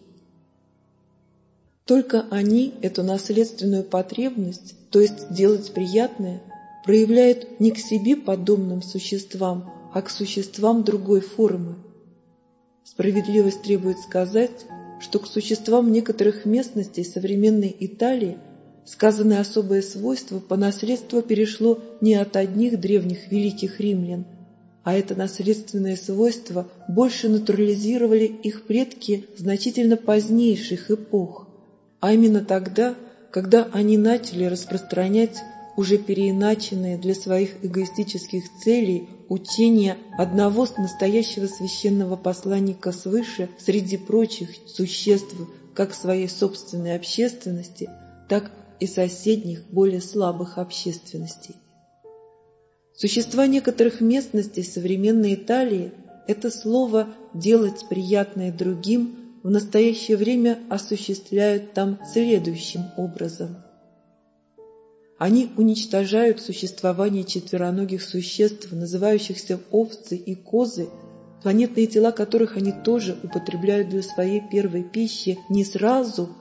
Только они эту наследственную потребность, то есть делать приятное, проявляют не к себе подобным существам, а к существам другой формы. Справедливость требует сказать, что к существам некоторых местностей современной Италии сказанное особое свойство по наследству перешло не от одних древних великих римлян, а это наследственное свойство больше натурализировали их предки значительно позднейших эпох, а именно тогда, когда они начали распространять уже переиначенные для своих эгоистических целей учения одного настоящего священного посланника свыше среди прочих существ как своей собственной общественности, так и соседних, более слабых общественностей. Существа некоторых местностей современной Италии это слово «делать приятное другим» в настоящее время осуществляют там следующим образом. Они уничтожают существование четвероногих существ, называющихся овцы и козы, планетные тела которых они тоже употребляют для своей первой пищи не сразу,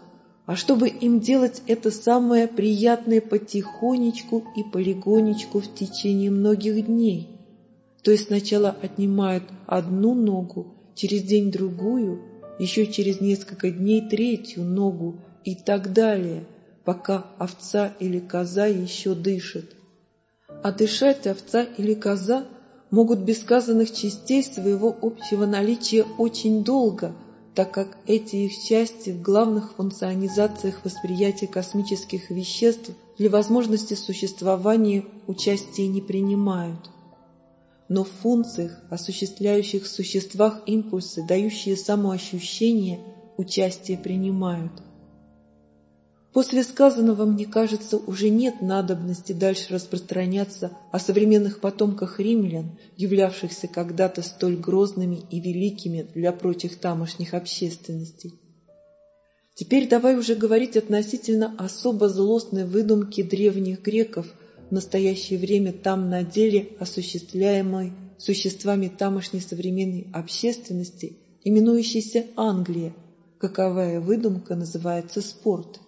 а чтобы им делать это самое приятное потихонечку и полегонечку в течение многих дней. То есть сначала отнимают одну ногу, через день другую, еще через несколько дней третью ногу и так далее, пока овца или коза еще дышит. А дышать овца или коза могут без сказанных частей своего общего наличия очень долго, так как эти их части в главных функционизациях восприятия космических веществ для возможности существования участия не принимают. Но в функциях, осуществляющих в существах импульсы, дающие самоощущение, участие принимают. После сказанного, мне кажется, уже нет надобности дальше распространяться о современных потомках римлян, являвшихся когда-то столь грозными и великими для прочих тамошних общественностей. Теперь давай уже говорить относительно особо злостной выдумки древних греков, в настоящее время там на деле осуществляемой существами тамошней современной общественности, именующейся Англия, каковая выдумка называется спорт.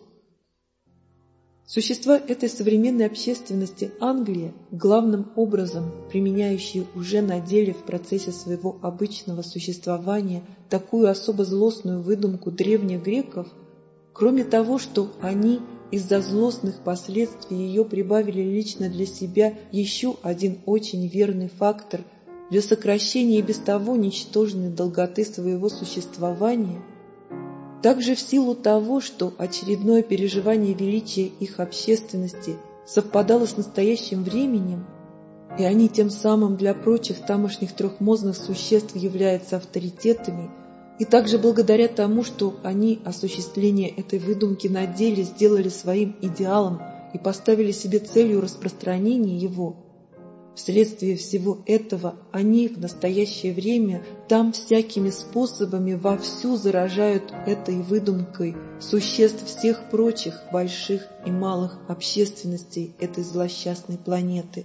Существа этой современной общественности Англии, главным образом применяющие уже на деле в процессе своего обычного существования такую особо злостную выдумку древних греков, кроме того, что они из-за злостных последствий ее прибавили лично для себя еще один очень верный фактор для сокращения и без того ничтожной долготы своего существования, также в силу того, что очередное переживание величия их общественности совпадало с настоящим временем, и они тем самым для прочих тамошних трехмозных существ являются авторитетами, и также благодаря тому, что они осуществление этой выдумки на деле сделали своим идеалом и поставили себе целью распространения его, вследствие всего этого они в настоящее время там всякими способами вовсю заражают этой выдумкой существ всех прочих больших и малых общественностей этой злосчастной планеты.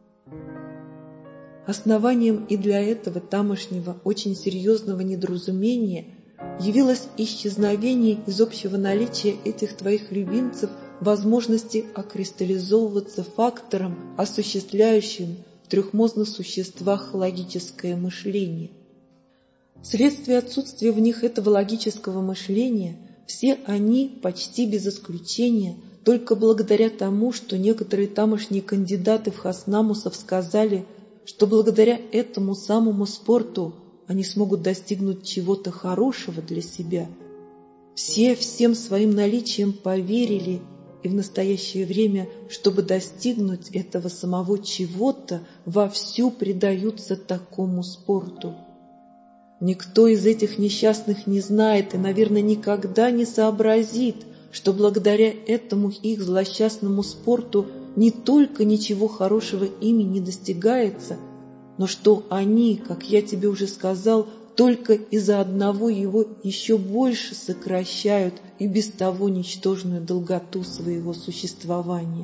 Основанием и для этого тамошнего очень серьезного недоразумения явилось исчезновение из общего наличия этих твоих любимцев возможности окристаллизовываться фактором, осуществляющим в трехмозных существах логическое мышление. Вследствие отсутствия в них этого логического мышления, все они, почти без исключения, только благодаря тому, что некоторые тамошние кандидаты в хаснамусов сказали, что благодаря этому самому спорту они смогут достигнуть чего-то хорошего для себя, все всем своим наличием поверили и в настоящее время, чтобы достигнуть этого самого чего-то, вовсю предаются такому спорту. Никто из этих несчастных не знает и, наверное, никогда не сообразит, что благодаря этому их злосчастному спорту не только ничего хорошего ими не достигается, но что они, как я тебе уже сказал, только из-за одного его еще больше сокращают и без того ничтожную долготу своего существования.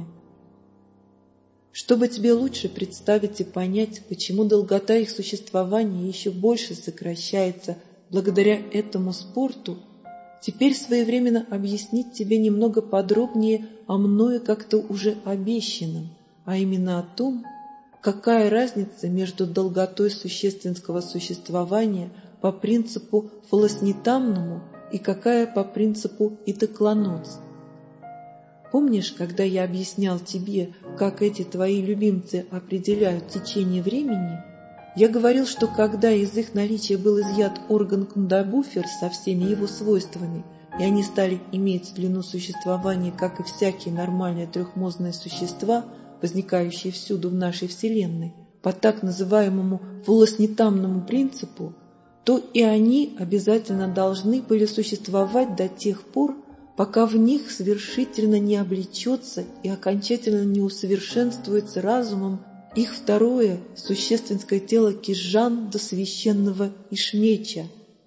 Чтобы тебе лучше представить и понять, почему долгота их существования еще больше сокращается благодаря этому спорту, теперь своевременно объяснить тебе немного подробнее о мною как-то уже обещанном, а именно о том, какая разница между долготой существенского существования по принципу фалоснитамному и какая по принципу итоклоноц. Помнишь, когда я объяснял тебе, как эти твои любимцы определяют течение времени, я говорил, что когда из их наличия был изъят орган Кундабуфер со всеми его свойствами, и они стали иметь длину существования, как и всякие нормальные трехмозные существа, возникающие всюду в нашей Вселенной, по так называемому фалоснитамному принципу, то и они обязательно должны были существовать до тех пор, пока в них совершительно не облечется и окончательно не усовершенствуется разумом их второе существенское тело Кижан до священного Ишмеча.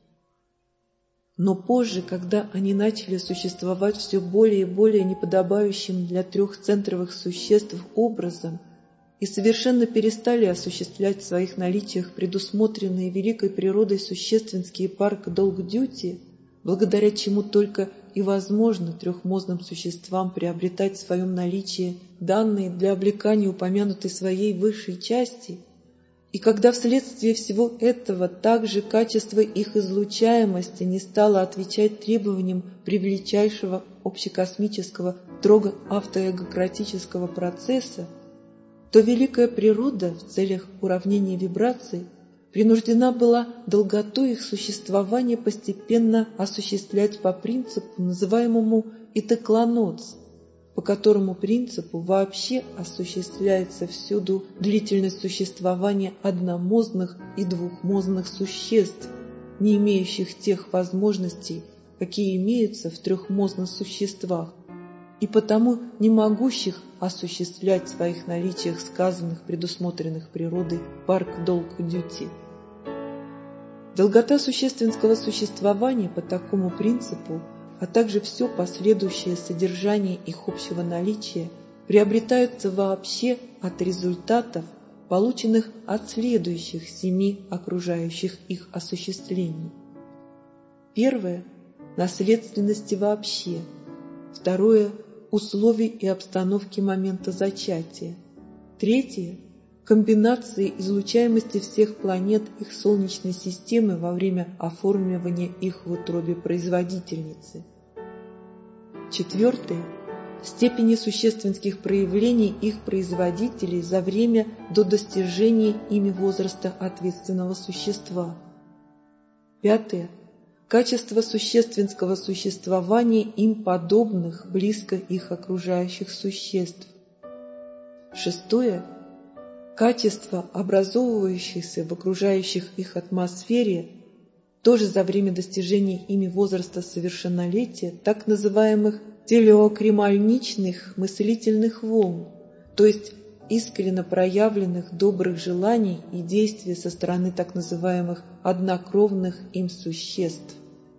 Но позже, когда они начали существовать все более и более неподобающим для трехцентровых существ образом и совершенно перестали осуществлять в своих наличиях предусмотренные великой природой существенские парк долг-дьюти, благодаря чему только и возможно трехмозным существам приобретать в своем наличии данные для облекания упомянутой своей высшей части, и когда вследствие всего этого также качество их излучаемости не стало отвечать требованиям привлечайшего общекосмического, строго автоэгократического процесса, то великая природа в целях уравнения вибраций принуждена была долготу их существования постепенно осуществлять по принципу, называемому итоклоноц, по которому принципу вообще осуществляется всюду длительность существования одномозных и двухмозных существ, не имеющих тех возможностей, какие имеются в трехмозных существах, и потому не могущих осуществлять в своих наличиях сказанных, предусмотренных природой парк долг дьюти. Долгота существенского существования по такому принципу, а также все последующее содержание их общего наличия приобретаются вообще от результатов, полученных от следующих семи окружающих их осуществлений. Первое – наследственности вообще. Второе – условий и обстановки момента зачатия. Третье – комбинации излучаемости всех планет их Солнечной системы во время оформливания их в утробе производительницы. Четвертое – степени существенских проявлений их производителей за время до достижения ими возраста ответственного существа. Пятое – качество существенского существования им подобных, близко их окружающих существ. Шестое – качество, образовывающееся в окружающих их атмосфере, тоже за время достижения ими возраста совершеннолетия, так называемых телеокремальничных мыслительных волн, то есть искренно проявленных добрых желаний и действий со стороны так называемых однокровных им существ.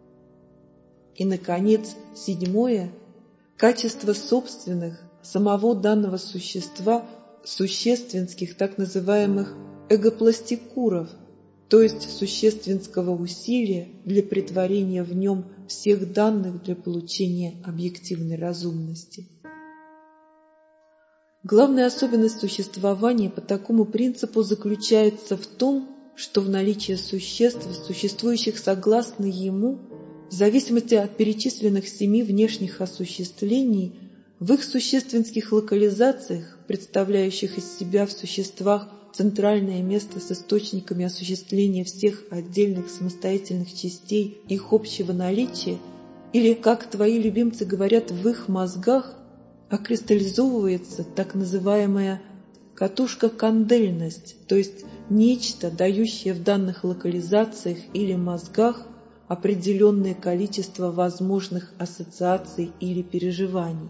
И, наконец, седьмое – качество собственных, самого данного существа, существенских так называемых эгопластикуров, то есть существенского усилия для претворения в нем всех данных для получения объективной разумности. Главная особенность существования по такому принципу заключается в том, что в наличии существ, существующих согласно ему, в зависимости от перечисленных семи внешних осуществлений, в их существенских локализациях, представляющих из себя в существах центральное место с источниками осуществления всех отдельных самостоятельных частей их общего наличия, или, как твои любимцы говорят, в их мозгах, окристаллизовывается так называемая катушка-кандельность, то есть нечто, дающее в данных локализациях или мозгах определенное количество возможных ассоциаций или переживаний.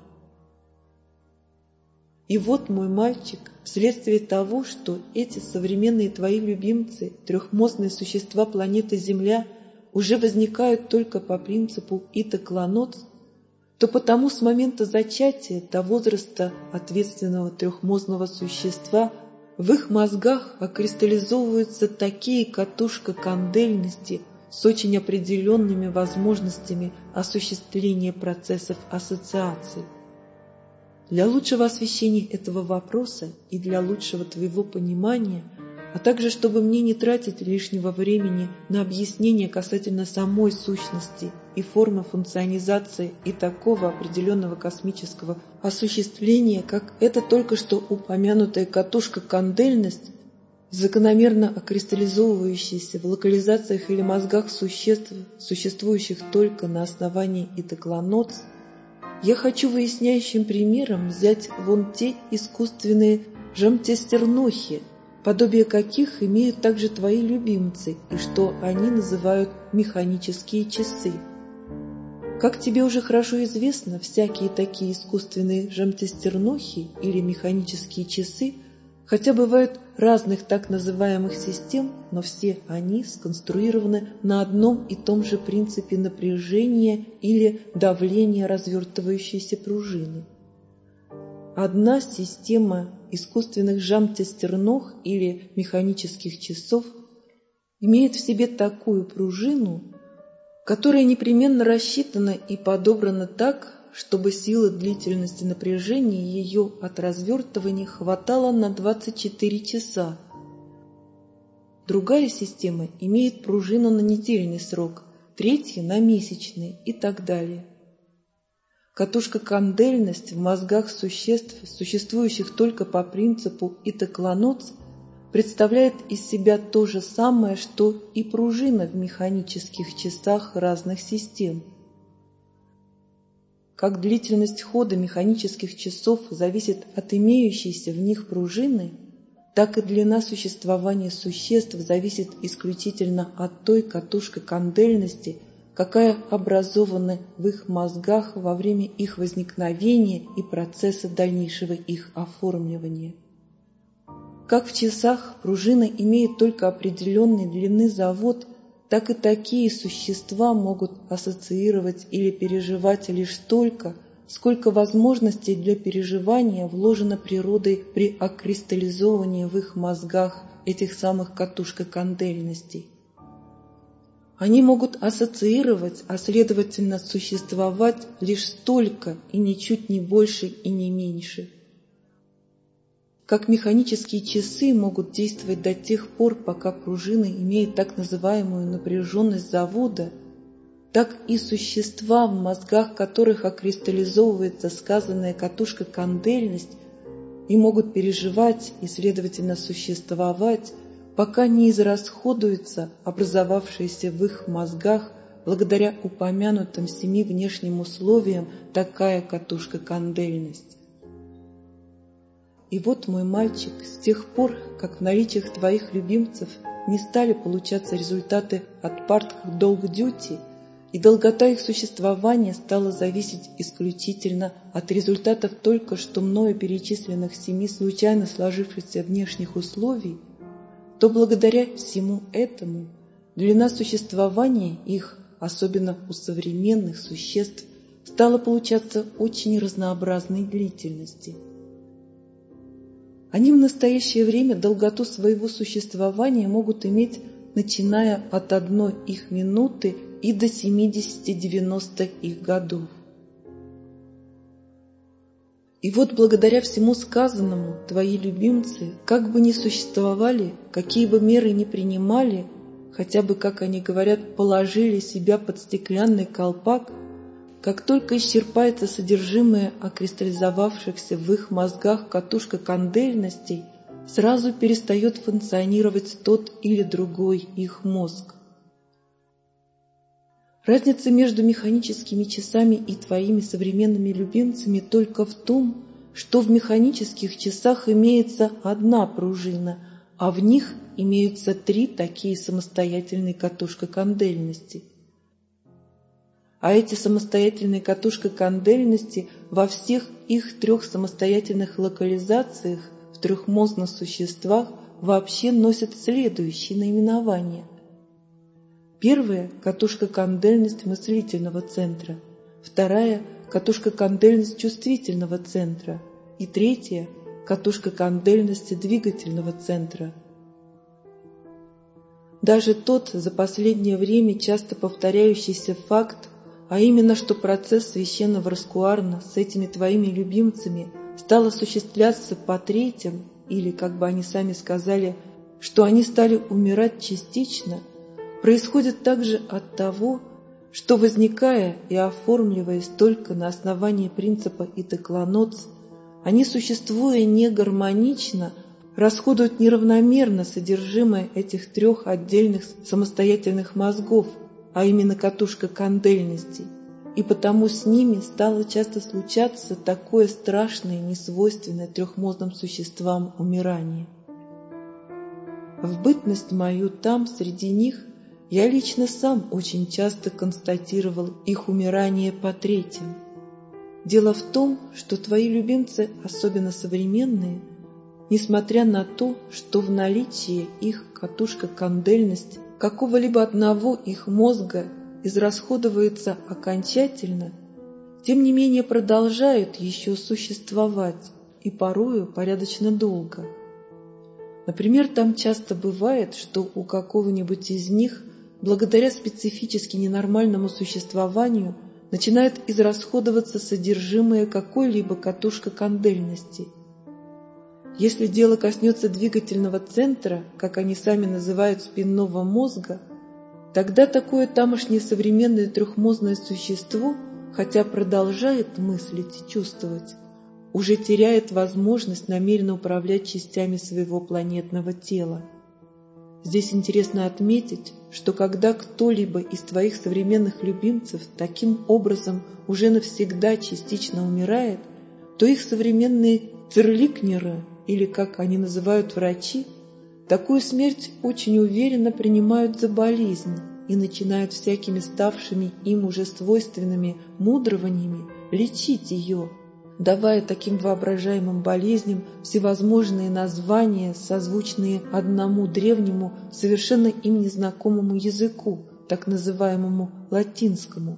И вот, мой мальчик, вследствие того, что эти современные твои любимцы, трехмозные существа планеты Земля, уже возникают только по принципу итоклоноц, то потому с момента зачатия до возраста ответственного трехмозного существа в их мозгах окристаллизовываются такие катушка-кандельности с очень определенными возможностями осуществления процессов ассоциаций. Для лучшего освещения этого вопроса и для лучшего твоего понимания, а также чтобы мне не тратить лишнего времени на объяснение касательно самой сущности и формы функционизации и такого определенного космического осуществления, как это только что упомянутая катушка-кандельность, закономерно окристаллизовывающаяся в локализациях или мозгах существ, существующих только на основании итоклоноц, я хочу выясняющим примером взять вон те искусственные жемчастернухи, подобие каких имеют также твои любимцы, и что они называют механические часы. Как тебе уже хорошо известно, всякие такие искусственные жемчастернухи или механические часы, хотя бывают разных так называемых систем, но все они сконструированы на одном и том же принципе напряжения или давления развертывающейся пружины. Одна система искусственных жемчастернух или механических часов имеет в себе такую пружину, которая непременно рассчитана и подобрана так, чтобы сила длительности напряжения ее от развертывания хватала на двадцать четыре часа. Другая система имеет пружину на недельный срок, третья на месячный и так далее. Катушка-кандельность в мозгах существ, существующих только по принципу Итоклоноц, представляет из себя то же самое, что и пружина в механических часах разных систем. Как длительность хода механических часов зависит от имеющейся в них пружины, так и длина существования существ зависит исключительно от той катушкой-кандельности, какая образована в их мозгах во время их возникновения и процесса дальнейшего их оформливания. Как в часах пружина имеет только определенной длины завод, так и такие существа могут ассоциировать или переживать лишь столько, сколько возможностей для переживания вложено природой при окристаллизовании в их мозгах этих самых катушкокандельностей. Они могут ассоциировать, а следовательно существовать лишь столько и ничуть не больше и не меньше. Как механические часы могут действовать до тех пор, пока пружина имеет так называемую напряженность завода, так и существа, в мозгах которых окристаллизовывается сказанная катушка-кандельность, и могут переживать и, следовательно, существовать, пока не израсходуется образовавшаяся в их мозгах благодаря упомянутым семи внешним условиям такая катушка-кандельность. И вот, мой мальчик, с тех пор, как в наличиях твоих любимцев не стали получаться результаты от партх долг-дьюти, и долгота их существования стала зависеть исключительно от результатов только что мною перечисленных семи случайно сложившихся внешних условий, то благодаря всему этому длина существования их, особенно у современных существ, стала получаться очень разнообразной длительности. Они в настоящее время долготу своего существования могут иметь, начиная от одной их минуты и до семидесяти-девяноста их годов. И вот благодаря всему сказанному твои любимцы, как бы ни существовали, какие бы меры ни принимали, хотя бы, как они говорят, положили себя под стеклянный колпак, как только исчерпается содержимое окристаллизовавшихся в их мозгах катушка-кандельностей, сразу перестает функционировать тот или другой их мозг. Разница между механическими часами и твоими современными любимцами только в том, что в механических часах имеется одна пружина, а в них имеются три такие самостоятельные катушка-кандельности. А эти самостоятельные катушка-кандельности во всех их трех самостоятельных локализациях в трехмозных существах вообще носят следующие наименования. Первая – катушка-кандельность мыслительного центра, вторая – катушка-кандельность чувствительного центра и третья – катушка-кандельность двигательного центра. Даже тот за последнее время часто повторяющийся факт, а именно, что процесс священного раскуарна с этими твоими любимцами стал осуществляться по третьим, или, как бы они сами сказали, что они стали умирать частично, происходит также от того, что, возникая и оформливаясь только на основании принципа Итоклоноц, они, существуя не гармонично, расходуют неравномерно содержимое этих трех отдельных самостоятельных мозгов, а именно катушка-кандельностей, и потому с ними стало часто случаться такое страшное, несвойственное трехмозным существам умирание. В бытность мою там, среди них, я лично сам очень часто констатировал их умирание по третьим. Дело в том, что твои любимцы, особенно современные, несмотря на то, что в наличии их катушка-кандельность какого-либо одного их мозга израсходуется окончательно, тем не менее продолжают еще существовать и порою порядочно долго. Например, там часто бывает, что у какого-нибудь из них благодаря специфически ненормальному существованию, начинает израсходоваться содержимое какой-либо катушка-кандельности. Если дело коснется двигательного центра, как они сами называют спинного мозга, тогда такое тамошнее современное трехмозное существо, хотя продолжает мыслить и чувствовать, уже теряет возможность намеренно управлять частями своего планетного тела. Здесь интересно отметить, что когда кто-либо из твоих современных любимцев таким образом уже навсегда частично умирает, то их современные церликнеры, или как они называют врачи, такую смерть очень уверенно принимают за болезнь и начинают всякими ставшими им уже свойственными мудрованиями лечить ее, давая таким воображаемым болезням всевозможные названия, созвучные одному древнему, совершенно им незнакомому языку, так называемому латинскому.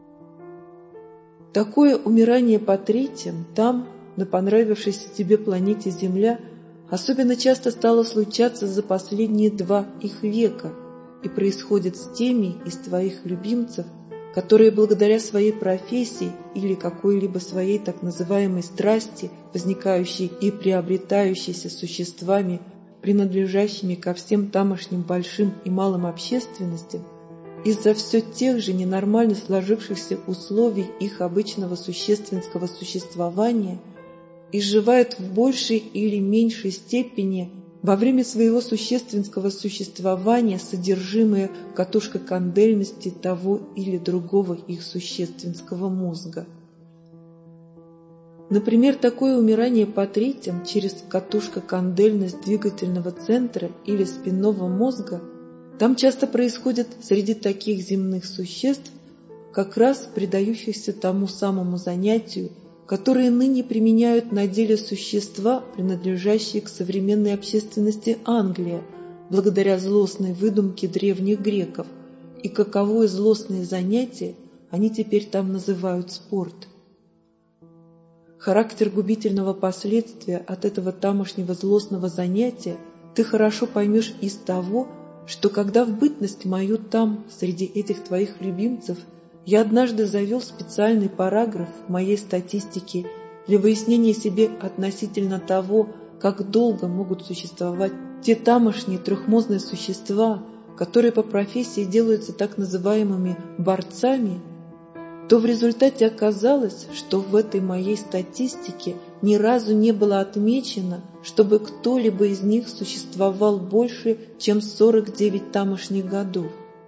Такое умирание по третьим там, на понравившейся тебе планете Земля, особенно часто стало случаться за последние два их века и происходит с теми из твоих любимцев, которые благодаря своей профессии или какой-либо своей так называемой страсти, возникающей и приобретающейся существами, принадлежащими ко всем тамошним большим и малым общественностям, из-за все тех же ненормально сложившихся условий их обычного существенского существования, изживают в большей или меньшей степени во время своего существенского существования содержимое катушка-кандельности того или другого их существенского мозга. Например, такое умирание по третьим через катушка-кандельность двигательного центра или спинного мозга там часто происходит среди таких земных существ, как раз предающихся тому самому занятию, которые ныне применяют на деле существа, принадлежащие к современной общественности Англии, благодаря злостной выдумке древних греков, и каковое злостное занятие они теперь там называют спорт. Характер губительного последствия от этого тамошнего злостного занятия ты хорошо поймешь из того, что когда в бытность мою там, среди этих твоих любимцев, я однажды завел специальный параграф в моей статистике для выяснения себе относительно того, как долго могут существовать те тамошние трехмозные существа, которые по профессии делаются так называемыми борцами, то в результате оказалось, что в этой моей статистике ни разу не было отмечено, чтобы кто-либо из них существовал больше, чем сорок девять тамошних годов.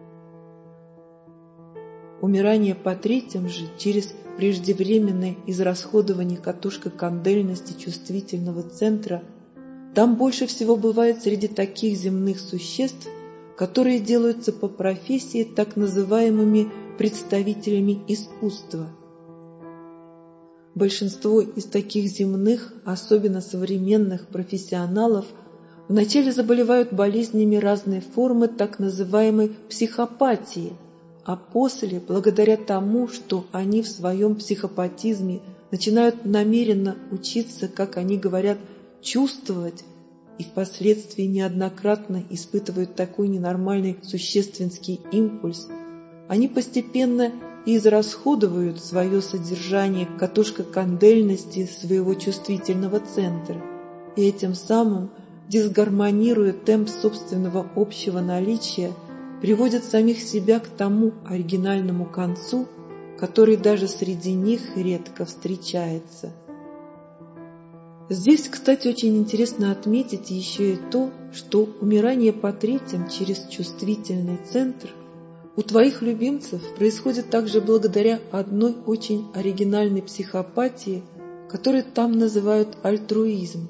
Умирание по третьим же через преждевременное израсходование катушка-кандельности чувствительного центра там больше всего бывает среди таких земных существ, которые делаются по профессии так называемыми представителями искусства. Большинство из таких земных, особенно современных профессионалов, вначале заболевают болезнями разной формы так называемой психопатии, а после, благодаря тому, что они в своем психопатизме начинают намеренно учиться, как они говорят, чувствовать, и впоследствии неоднократно испытывают такой ненормальный существенский импульс, они постепенно израсходуют свое содержание катушка-кандельности своего чувствительного центра и этим самым, дисгармонируя темп собственного общего наличия, приводят самих себя к тому оригинальному концу, который даже среди них редко встречается. Здесь, кстати, очень интересно отметить еще и то, что умирание по третьим через чувствительный центр у твоих любимцев происходит также благодаря одной очень оригинальной психопатии, которую там называют альтруизм.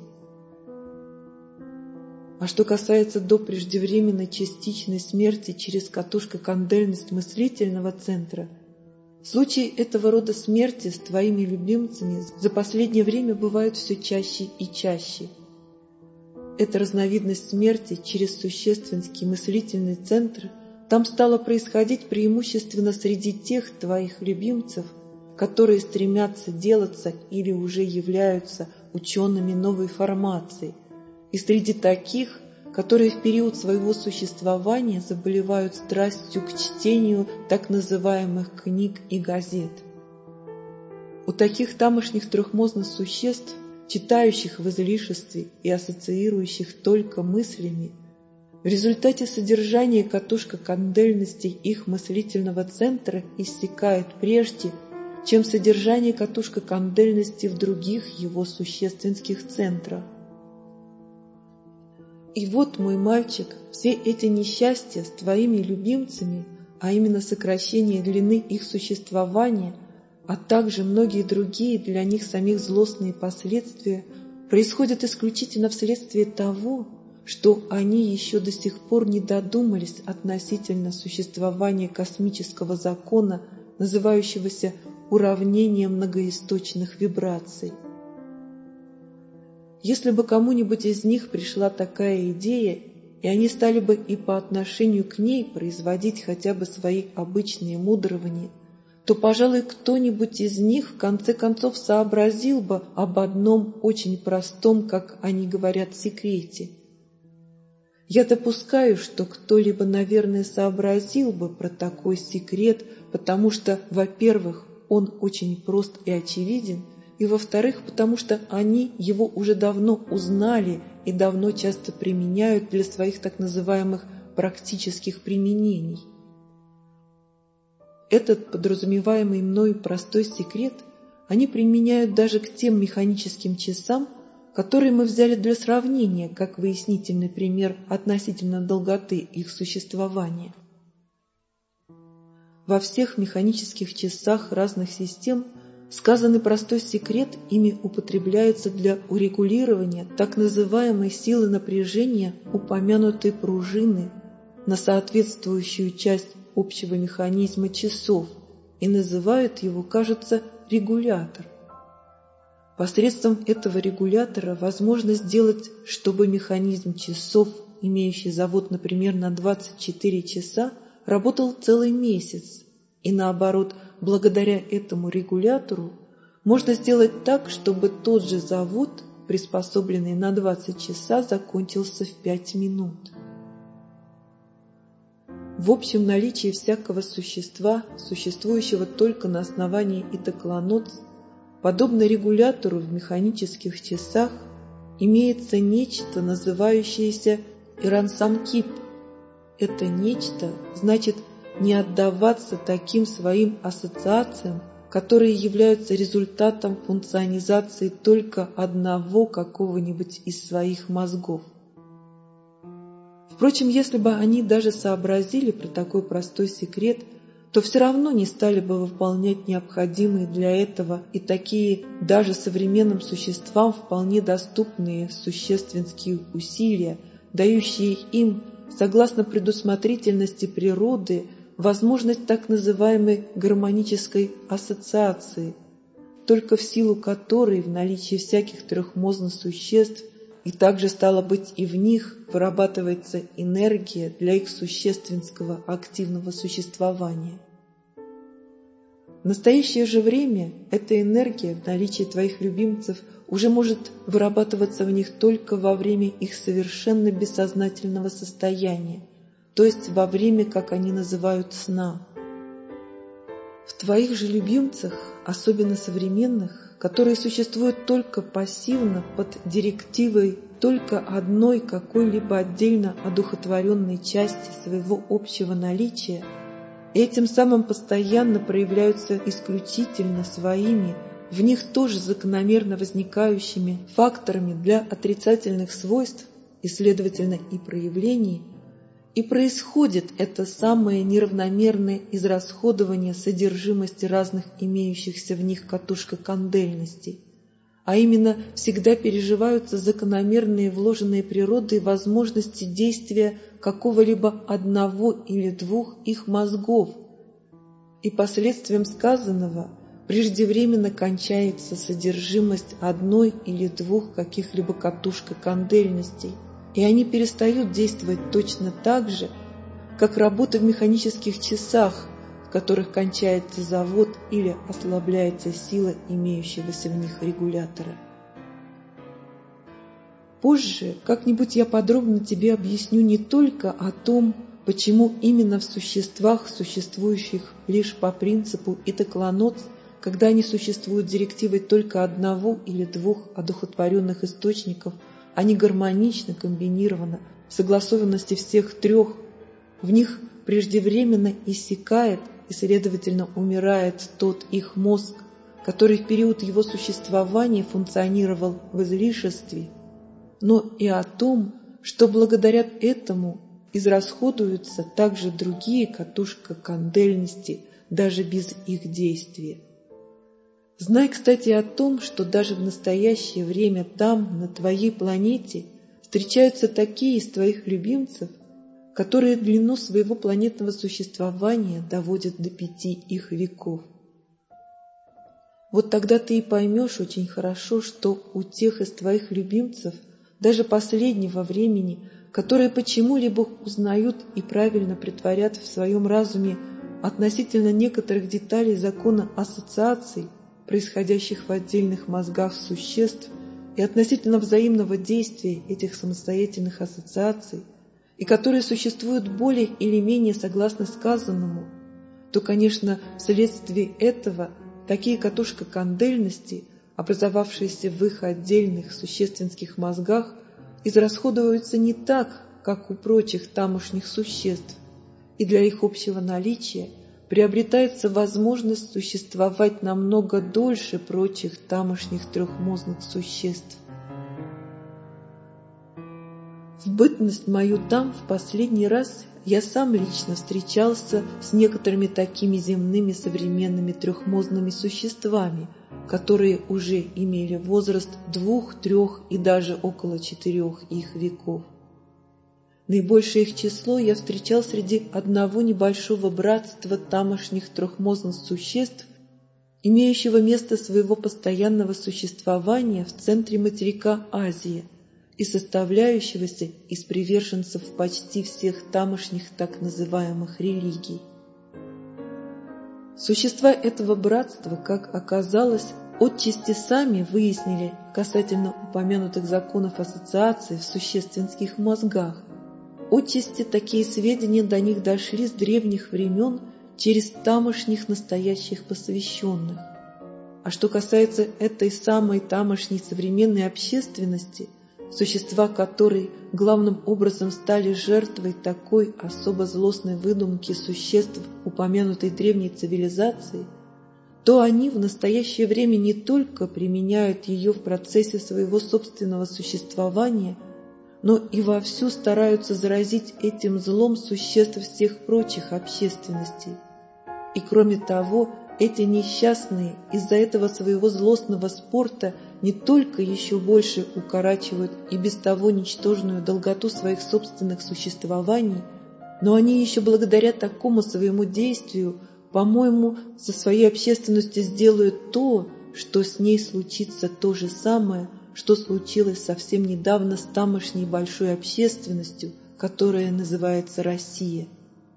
А что касается до преждевременной частичной смерти через катушка-кандельность мыслительного центра, случаи этого рода смерти с твоими любимцами за последнее время бывают все чаще и чаще. Эта разновидность смерти через существенский мыслительный центр там стало происходить преимущественно среди тех твоих любимцев, которые стремятся делаться или уже являются учеными новой формации, и среди таких, которые в период своего существования заболевают страстью к чтению так называемых книг и газет. У таких тамошних трехмозных существ, читающих в излишестве и ассоциирующих только мыслями, в результате содержания катушка кандельности их мыслительного центра иссякает прежде, чем содержание катушка кандельности в других его существенских центрах. И вот, мой мальчик, все эти несчастья с твоими любимцами, а именно сокращение длины их существования, а также многие другие для них самих злостные последствия, происходят исключительно вследствие того, что они еще до сих пор не додумались относительно существования космического закона, называющегося уравнением многоисточных вибраций. Если бы кому-нибудь из них пришла такая идея, и они стали бы и по отношению к ней производить хотя бы свои обычные мудрования, то, пожалуй, кто-нибудь из них в конце концов сообразил бы об одном очень простом, как они говорят, секрете. Я допускаю, что кто-либо, наверное, сообразил бы про такой секрет, потому что, во-первых, он очень прост и очевиден, и, во-вторых, потому что они его уже давно узнали и давно часто применяют для своих так называемых практических применений. Этот подразумеваемый мною простой секрет они применяют даже к тем механическим часам, которые мы взяли для сравнения, как выяснительный пример относительно долготы их существования. Во всех механических часах разных систем сказанный простой секрет ими употребляется для урегулирования так называемой силы напряжения упомянутой пружины на соответствующую часть общего механизма часов и называют его, кажется, регулятор. Посредством этого регулятора возможно сделать, чтобы механизм часов, имеющий завод, например, на двадцать четыре часа, работал целый месяц, и наоборот, благодаря этому регулятору можно сделать так, чтобы тот же завод, приспособленный на двадцать часа, закончился в пять минут. В общем наличии всякого существа, существующего только на основании итоклоноц, подобно регулятору в механических часах, имеется нечто, называющееся ирансамкип. Это нечто значит не отдаваться таким своим ассоциациям, которые являются результатом функционизации только одного какого-нибудь из своих мозгов. Впрочем, если бы они даже сообразили про такой простой секрет, то все равно не стали бы выполнять необходимые для этого и такие даже современным существам вполне доступные существенские усилия, дающие им, согласно предусмотрительности природы, возможность так называемой гармонической ассоциации, только в силу которой в наличии всяких трехмозных существ и также, стало быть, и в них вырабатывается энергия для их существенского активного существования. В настоящее же время эта энергия в наличии твоих любимцев уже может вырабатываться в них только во время их совершенно бессознательного состояния, то есть во время, как они называют, сна. В твоих же любимцах, особенно современных, которые существуют только пассивно под директивой только одной какой-либо отдельно одухотворенной части своего общего наличия, и этим самым постоянно проявляются исключительно своими, в них тоже закономерно возникающими факторами для отрицательных свойств и, следовательно, и проявлений, и происходит это самое неравномерное израсходование содержимости разных имеющихся в них катушкокандельностей, а именно всегда переживаются закономерные вложенные природой возможности действия какого-либо одного или двух их мозгов, и последствием сказанного преждевременно кончается содержимость одной или двух каких-либо катушкокандельностей, и они перестают действовать точно так же, как работа в механических часах, в которых кончается завод или ослабляется сила имеющегося в них регулятора. Позже как-нибудь я подробно тебе объясню не только о том, почему именно в существах, существующих лишь по принципу итоклоноц, когда они существуют директивой только одного или двух одухотворенных источников, они гармонично, комбинированно, в согласованности всех трех, в них преждевременно иссякает и, следовательно, умирает тот их мозг, который в период его существования функционировал в излишестве, но и о том, что благодаря этому израсходуются также другие катушка кандельности, даже без их действия. Знай, кстати, о том, что даже в настоящее время там, на твоей планете, встречаются такие из твоих любимцев, которые длину своего планетного существования доводят до пяти их веков. Вот тогда ты и поймешь очень хорошо, что у тех из твоих любимцев, даже последнего времени, которые почему-либо узнают и правильно претворят в своем разуме относительно некоторых деталей закона ассоциаций, происходящих в отдельных мозгах существ, и относительно взаимного действия этих самостоятельных ассоциаций, и которые существуют более или менее согласно сказанному, то, конечно, вследствие этого такие катушка кандельности, образовавшиеся в их отдельных существенских мозгах, израсходуются не так, как у прочих тамошних существ, и для их общего наличия приобретается возможность существовать намного дольше прочих тамошних трехмозных существ. В бытность мою там в последний раз я сам лично встречался с некоторыми такими земными современными трехмозными существами, которые уже имели возраст двух, трех и даже около четырех их веков. Наибольшее их число я встречал среди одного небольшого братства тамошних трехмозных существ, имеющего место своего постоянного существования в центре материка Азия и составляющегося из приверженцев почти всех тамошних так называемых религий. Существа этого братства, как оказалось, отчасти сами выяснили касательно упомянутых законов ассоциации в существенских мозгах. Отчасти такие сведения до них дошли с древних времен через тамошних настоящих посвященных. А что касается этой самой тамошней современной общественности, существа которой главным образом стали жертвой такой особо злостной выдумки существ упомянутой древней цивилизации, то они в настоящее время не только применяют ее в процессе своего собственного существования, но и вовсю стараются заразить этим злом существ всех прочих общественностей. И кроме того, эти несчастные из-за этого своего злостного спорта не только еще больше укорачивают и без того ничтожную долготу своих собственных существований, но они еще благодаря такому своему действию, по-моему, со своей общественностью сделают то, что с ней случится то же самое, что случилось совсем недавно с тамошней большой общественностью, которая называется Россия.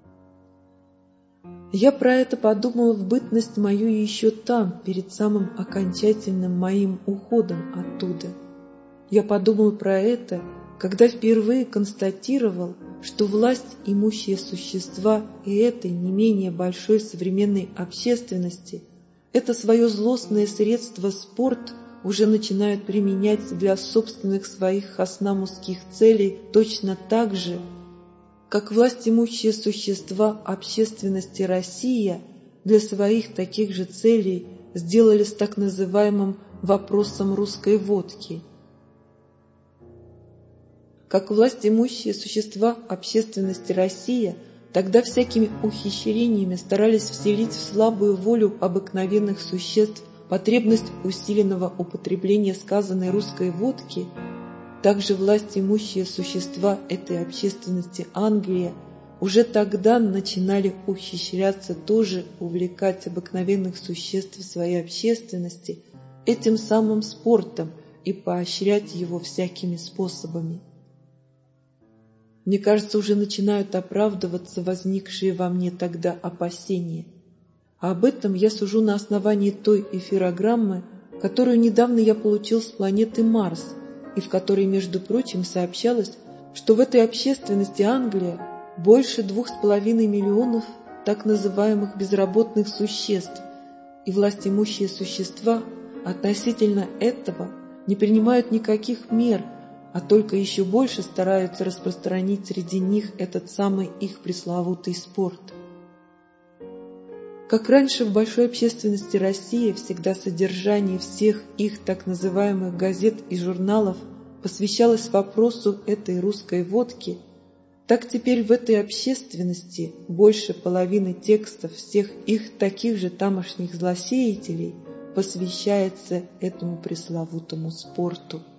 Я про это подумала в бытность мою еще там, перед самым окончательным моим уходом оттуда. Я подумал про это, когда впервые констатировал, что власть имущие существа и этой не менее большой современной общественности это свое злостное средство спорт уже начинают применять для собственных своих хаснамусских целей точно так же, как власть имущие существа общественности Россия для своих таких же целей сделали с так называемым вопросом русской водки. Как власть имущие существа общественности Россия тогда всякими ухищрениями старались вселить в слабую волю обыкновенных существ потребность усиленного употребления сказанной русской водки, также власть имущие существа этой общественности Англия уже тогда начинали ухищряться тоже увлекать обыкновенных существ своей общественности этим самым спортом и поощрять его всякими способами. Мне кажется, уже начинают оправдываться возникшие во мне тогда опасения. А об этом я сужу на основании той эфирограммы, которую недавно я получил с планеты Марс, и в которой, между прочим, сообщалось, что в этой общественности Англия больше двух с половиной миллионов так называемых безработных существ, и властимущие существа относительно этого не принимают никаких мер, а только еще больше стараются распространить среди них этот самый их пресловутый спорт. Как раньше в большой общественности России всегда содержание всех их так называемых газет и журналов посвящалось вопросу этой русской водки, так теперь в этой общественности больше половины текстов всех их таких же тамошних злосеятелей посвящается этому пресловутому спорту.